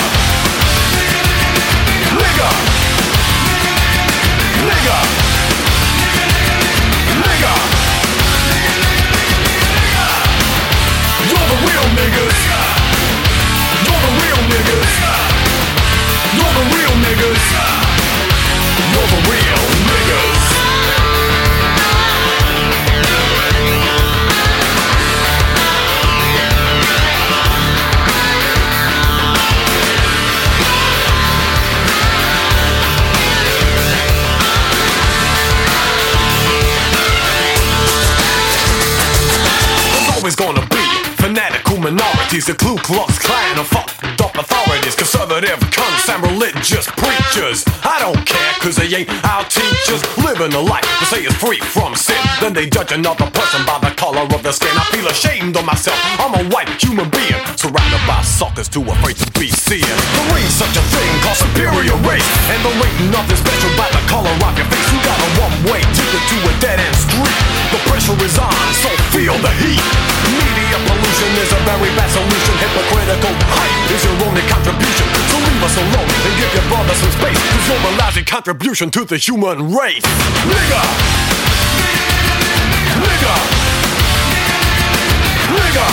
Nigga! Nigga! Nigga! You're the real niggas! You're the real niggas! You're the real niggas! You're the real niggas! Always gonna be fanatical minorities, the Ku Klux Klan and fucked up authorities, conservative cunts and religious preachers. I don't care, cause they ain't our teachers. Living a life they say is free from sin, then they judge another person by the color of their skin. I feel ashamed of myself, I'm a white human being, surrounded by suckers too afraid to be seen. There ain't such a thing called superior race, and there ain't nothing special by the color of your face. You got a one-way ticket to a dead-end street. The pressure is on, so feel the heat. Media pollution is a very bad solution. Hypocritical hype is your only contribution. So leave us alone and give your brother some space, cause you're a lousy contribution to the human race. Nigga! Nigga! Nigga!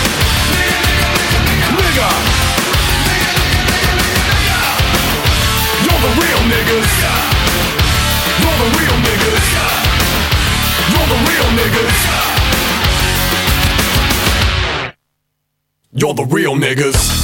Nigga! You're the real niggas! You're the real niggas! You're the real niggas! You're the real niggas.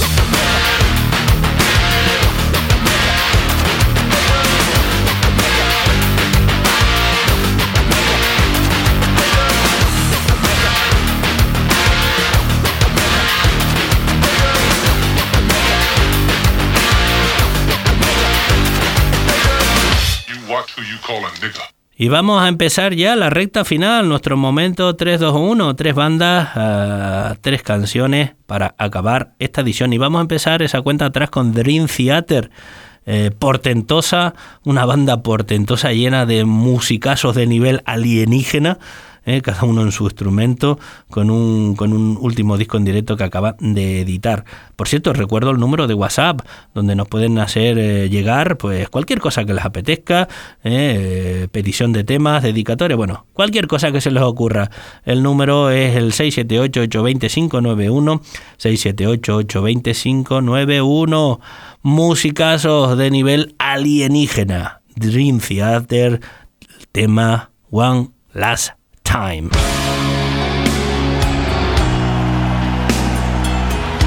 You watch who you call a nigga. Y vamos a empezar ya la recta final, nuestro momento 3-2-1, 3 bandas, 3 canciones para acabar esta edición. Y vamos a empezar esa cuenta atrás con Dream Theater, portentosa, una banda portentosa llena de musicazos de nivel alienígena, cada uno en su instrumento, con un último disco en directo que acaba de editar. Por cierto, recuerdo el número de WhatsApp, donde nos pueden hacer llegar pues cualquier cosa que les apetezca, petición de temas, dedicatoria, bueno, cualquier cosa que se les ocurra. El número es el 678-820-591, 678-820-591. Musicazos de nivel alienígena. Dream Theater, tema One Last Time.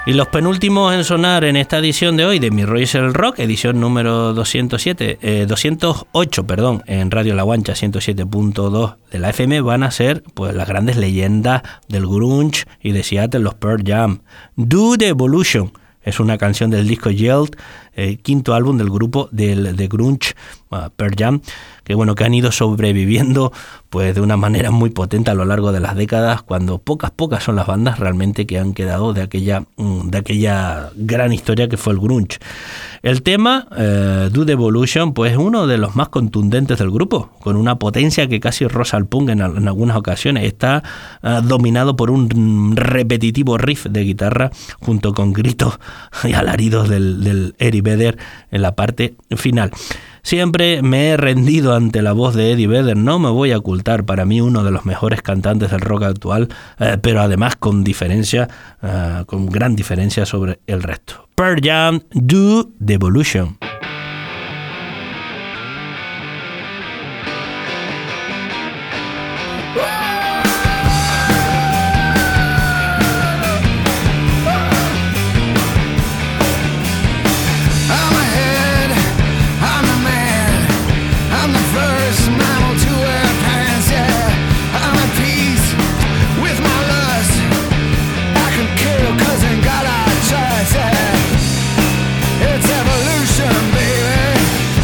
Y los penúltimos en sonar en esta edición de hoy de Mi Rollo es el Rock, edición número 208, en Radio La Guancha 107.2 de la FM, van a ser pues las grandes leyendas del grunge y de Seattle, los Pearl Jam. Do the Evolution es una canción del disco Yield, quinto álbum del grupo de grunge Pearl Jam, que bueno, que han ido sobreviviendo pues de una manera muy potente a lo largo de las décadas, cuando pocas son las bandas realmente que han quedado de aquella gran historia que fue el grunge. El tema Do the Evolution pues es uno de los más contundentes del grupo, con una potencia que casi roza al punk en algunas ocasiones. Está dominado por un repetitivo riff de guitarra junto con gritos y alaridos del Eddie Vedder en la parte final. Siempre me he rendido ante la voz de Eddie Vedder, no me voy a ocultar, para mí uno de los mejores cantantes del rock actual, pero además con gran diferencia sobre el resto. Pearl Jam, Do the Evolution. It's evolution, baby.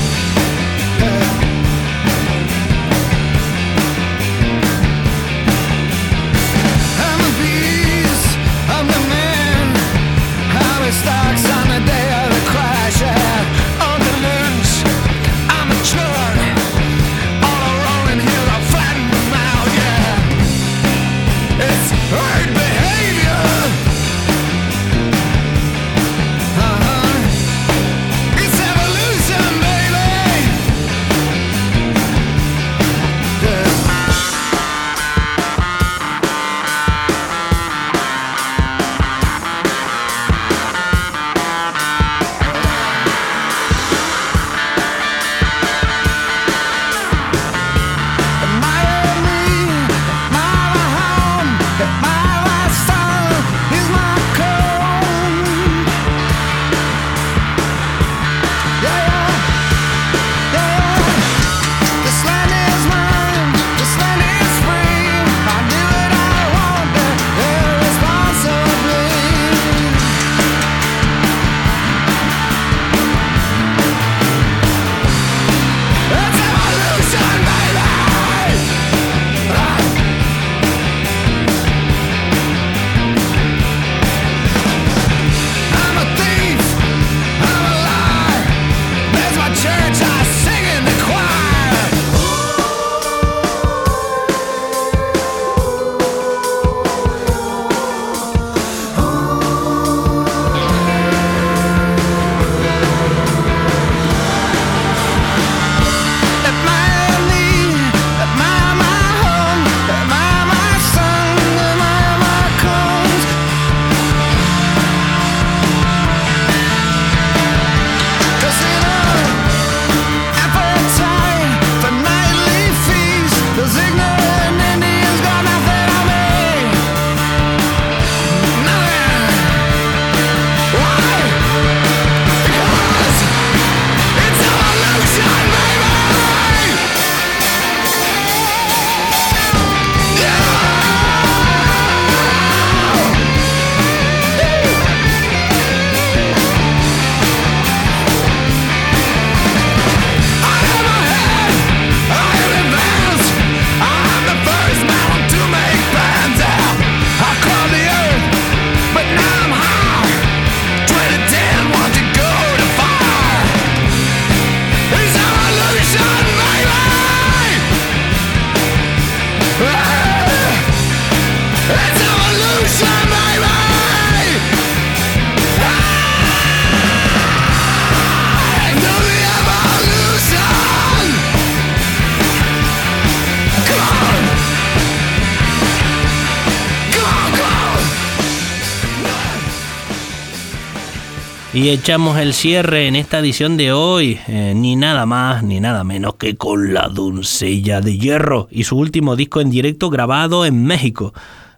Y echamos el cierre en esta edición de hoy, ni nada más ni nada menos que con La Doncella de Hierro y su último disco en directo grabado en México.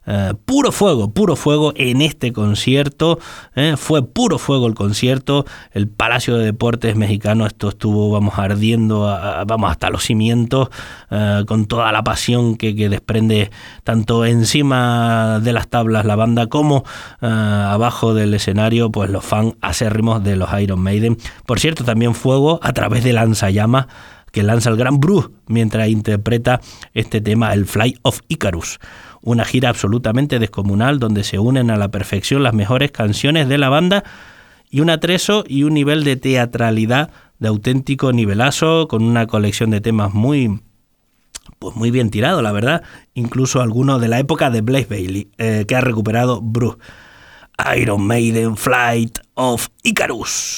puro fuego en este concierto. Fue puro fuego el concierto. El Palacio de Deportes mexicano, esto estuvo, vamos, ardiendo, vamos, hasta los cimientos, con toda la pasión que desprende tanto encima de las tablas la banda como abajo del escenario, pues los fans acérrimos de los Iron Maiden. Por cierto, también fuego a través de lanzallamas que lanza el gran Bruce mientras interpreta este tema, el Flight of Icarus. Una gira absolutamente descomunal donde se unen a la perfección las mejores canciones de la banda y un atrezo y un nivel de teatralidad de auténtico nivelazo, con una colección de temas muy bien tirado, la verdad. Incluso algunos de la época de Blaze Bayley, que ha recuperado Bruce. Iron Maiden, Flight of Icarus.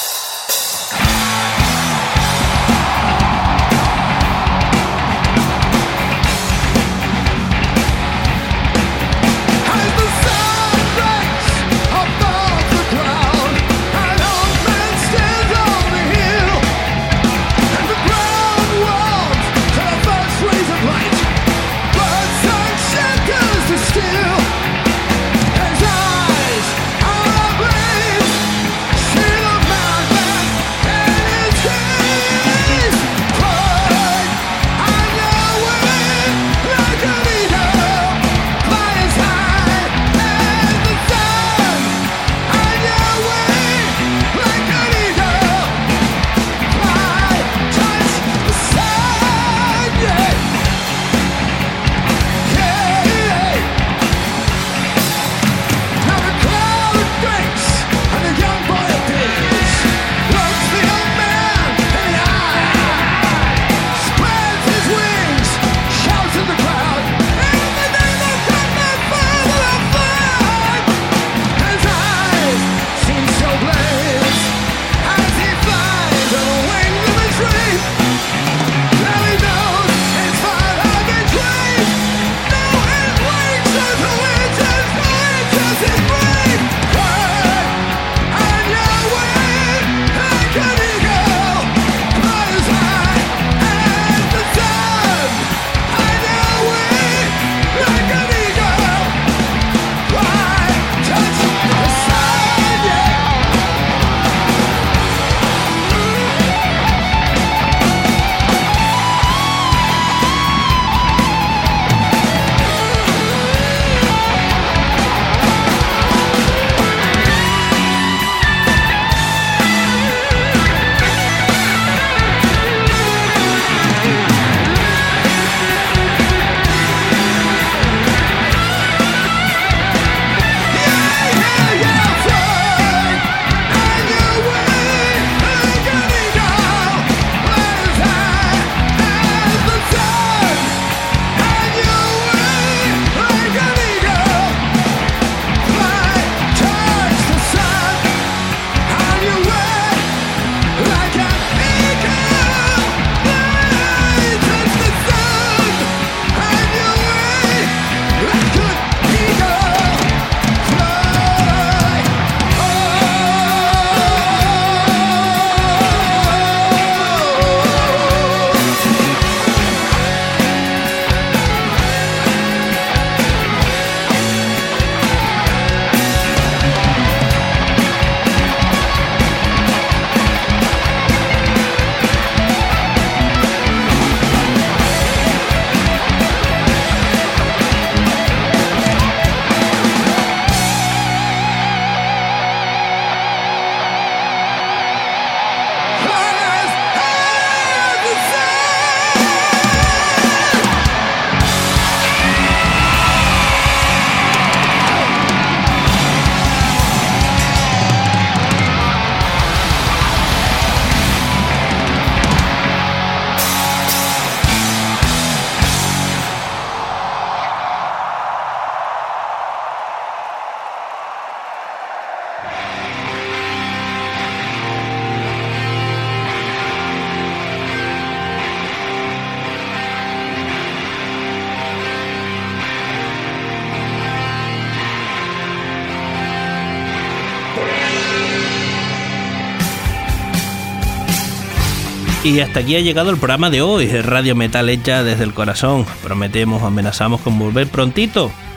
Y hasta aquí ha llegado el programa de hoy, Radio Metal hecha desde el corazón. Prometemos, amenazamos con volver prontito.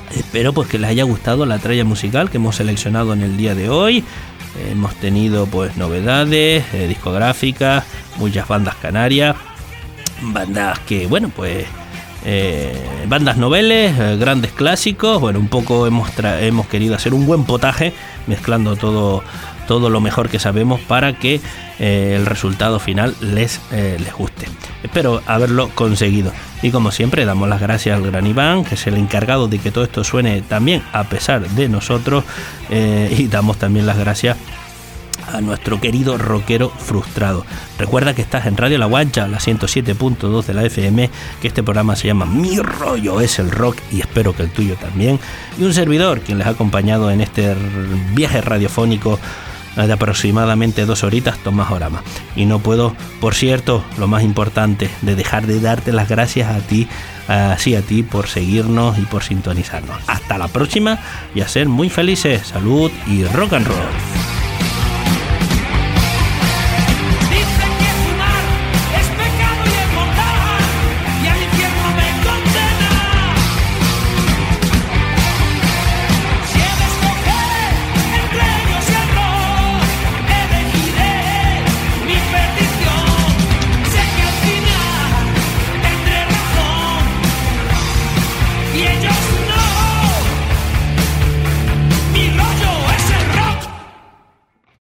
Espero pues que les haya gustado la tralla musical que hemos seleccionado en el día de hoy. Hemos tenido pues novedades discográficas, muchas bandas canarias, bandas que bueno pues bandas noveles, grandes clásicos. Bueno, un poco hemos querido hacer un buen potaje mezclando todo lo mejor que sabemos para que el resultado final les guste. Espero haberlo conseguido. Y como siempre damos las gracias al gran Iván, que es el encargado de que todo esto suene también a pesar de nosotros, y damos también las gracias a nuestro querido rockero frustrado. Recuerda que estás en Radio La Guancha, la 107.2 de la FM, que este programa se llama Mi Rollo es el Rock, y espero que el tuyo también. Y un servidor, quien les ha acompañado en este viaje radiofónico de aproximadamente 2 horitas, Tomás Orama. Y no puedo, por cierto, lo más importante, de dejar de darte las gracias a ti, así a ti, por seguirnos y por sintonizarnos. Hasta la próxima y a ser muy felices. Salud y rock and roll.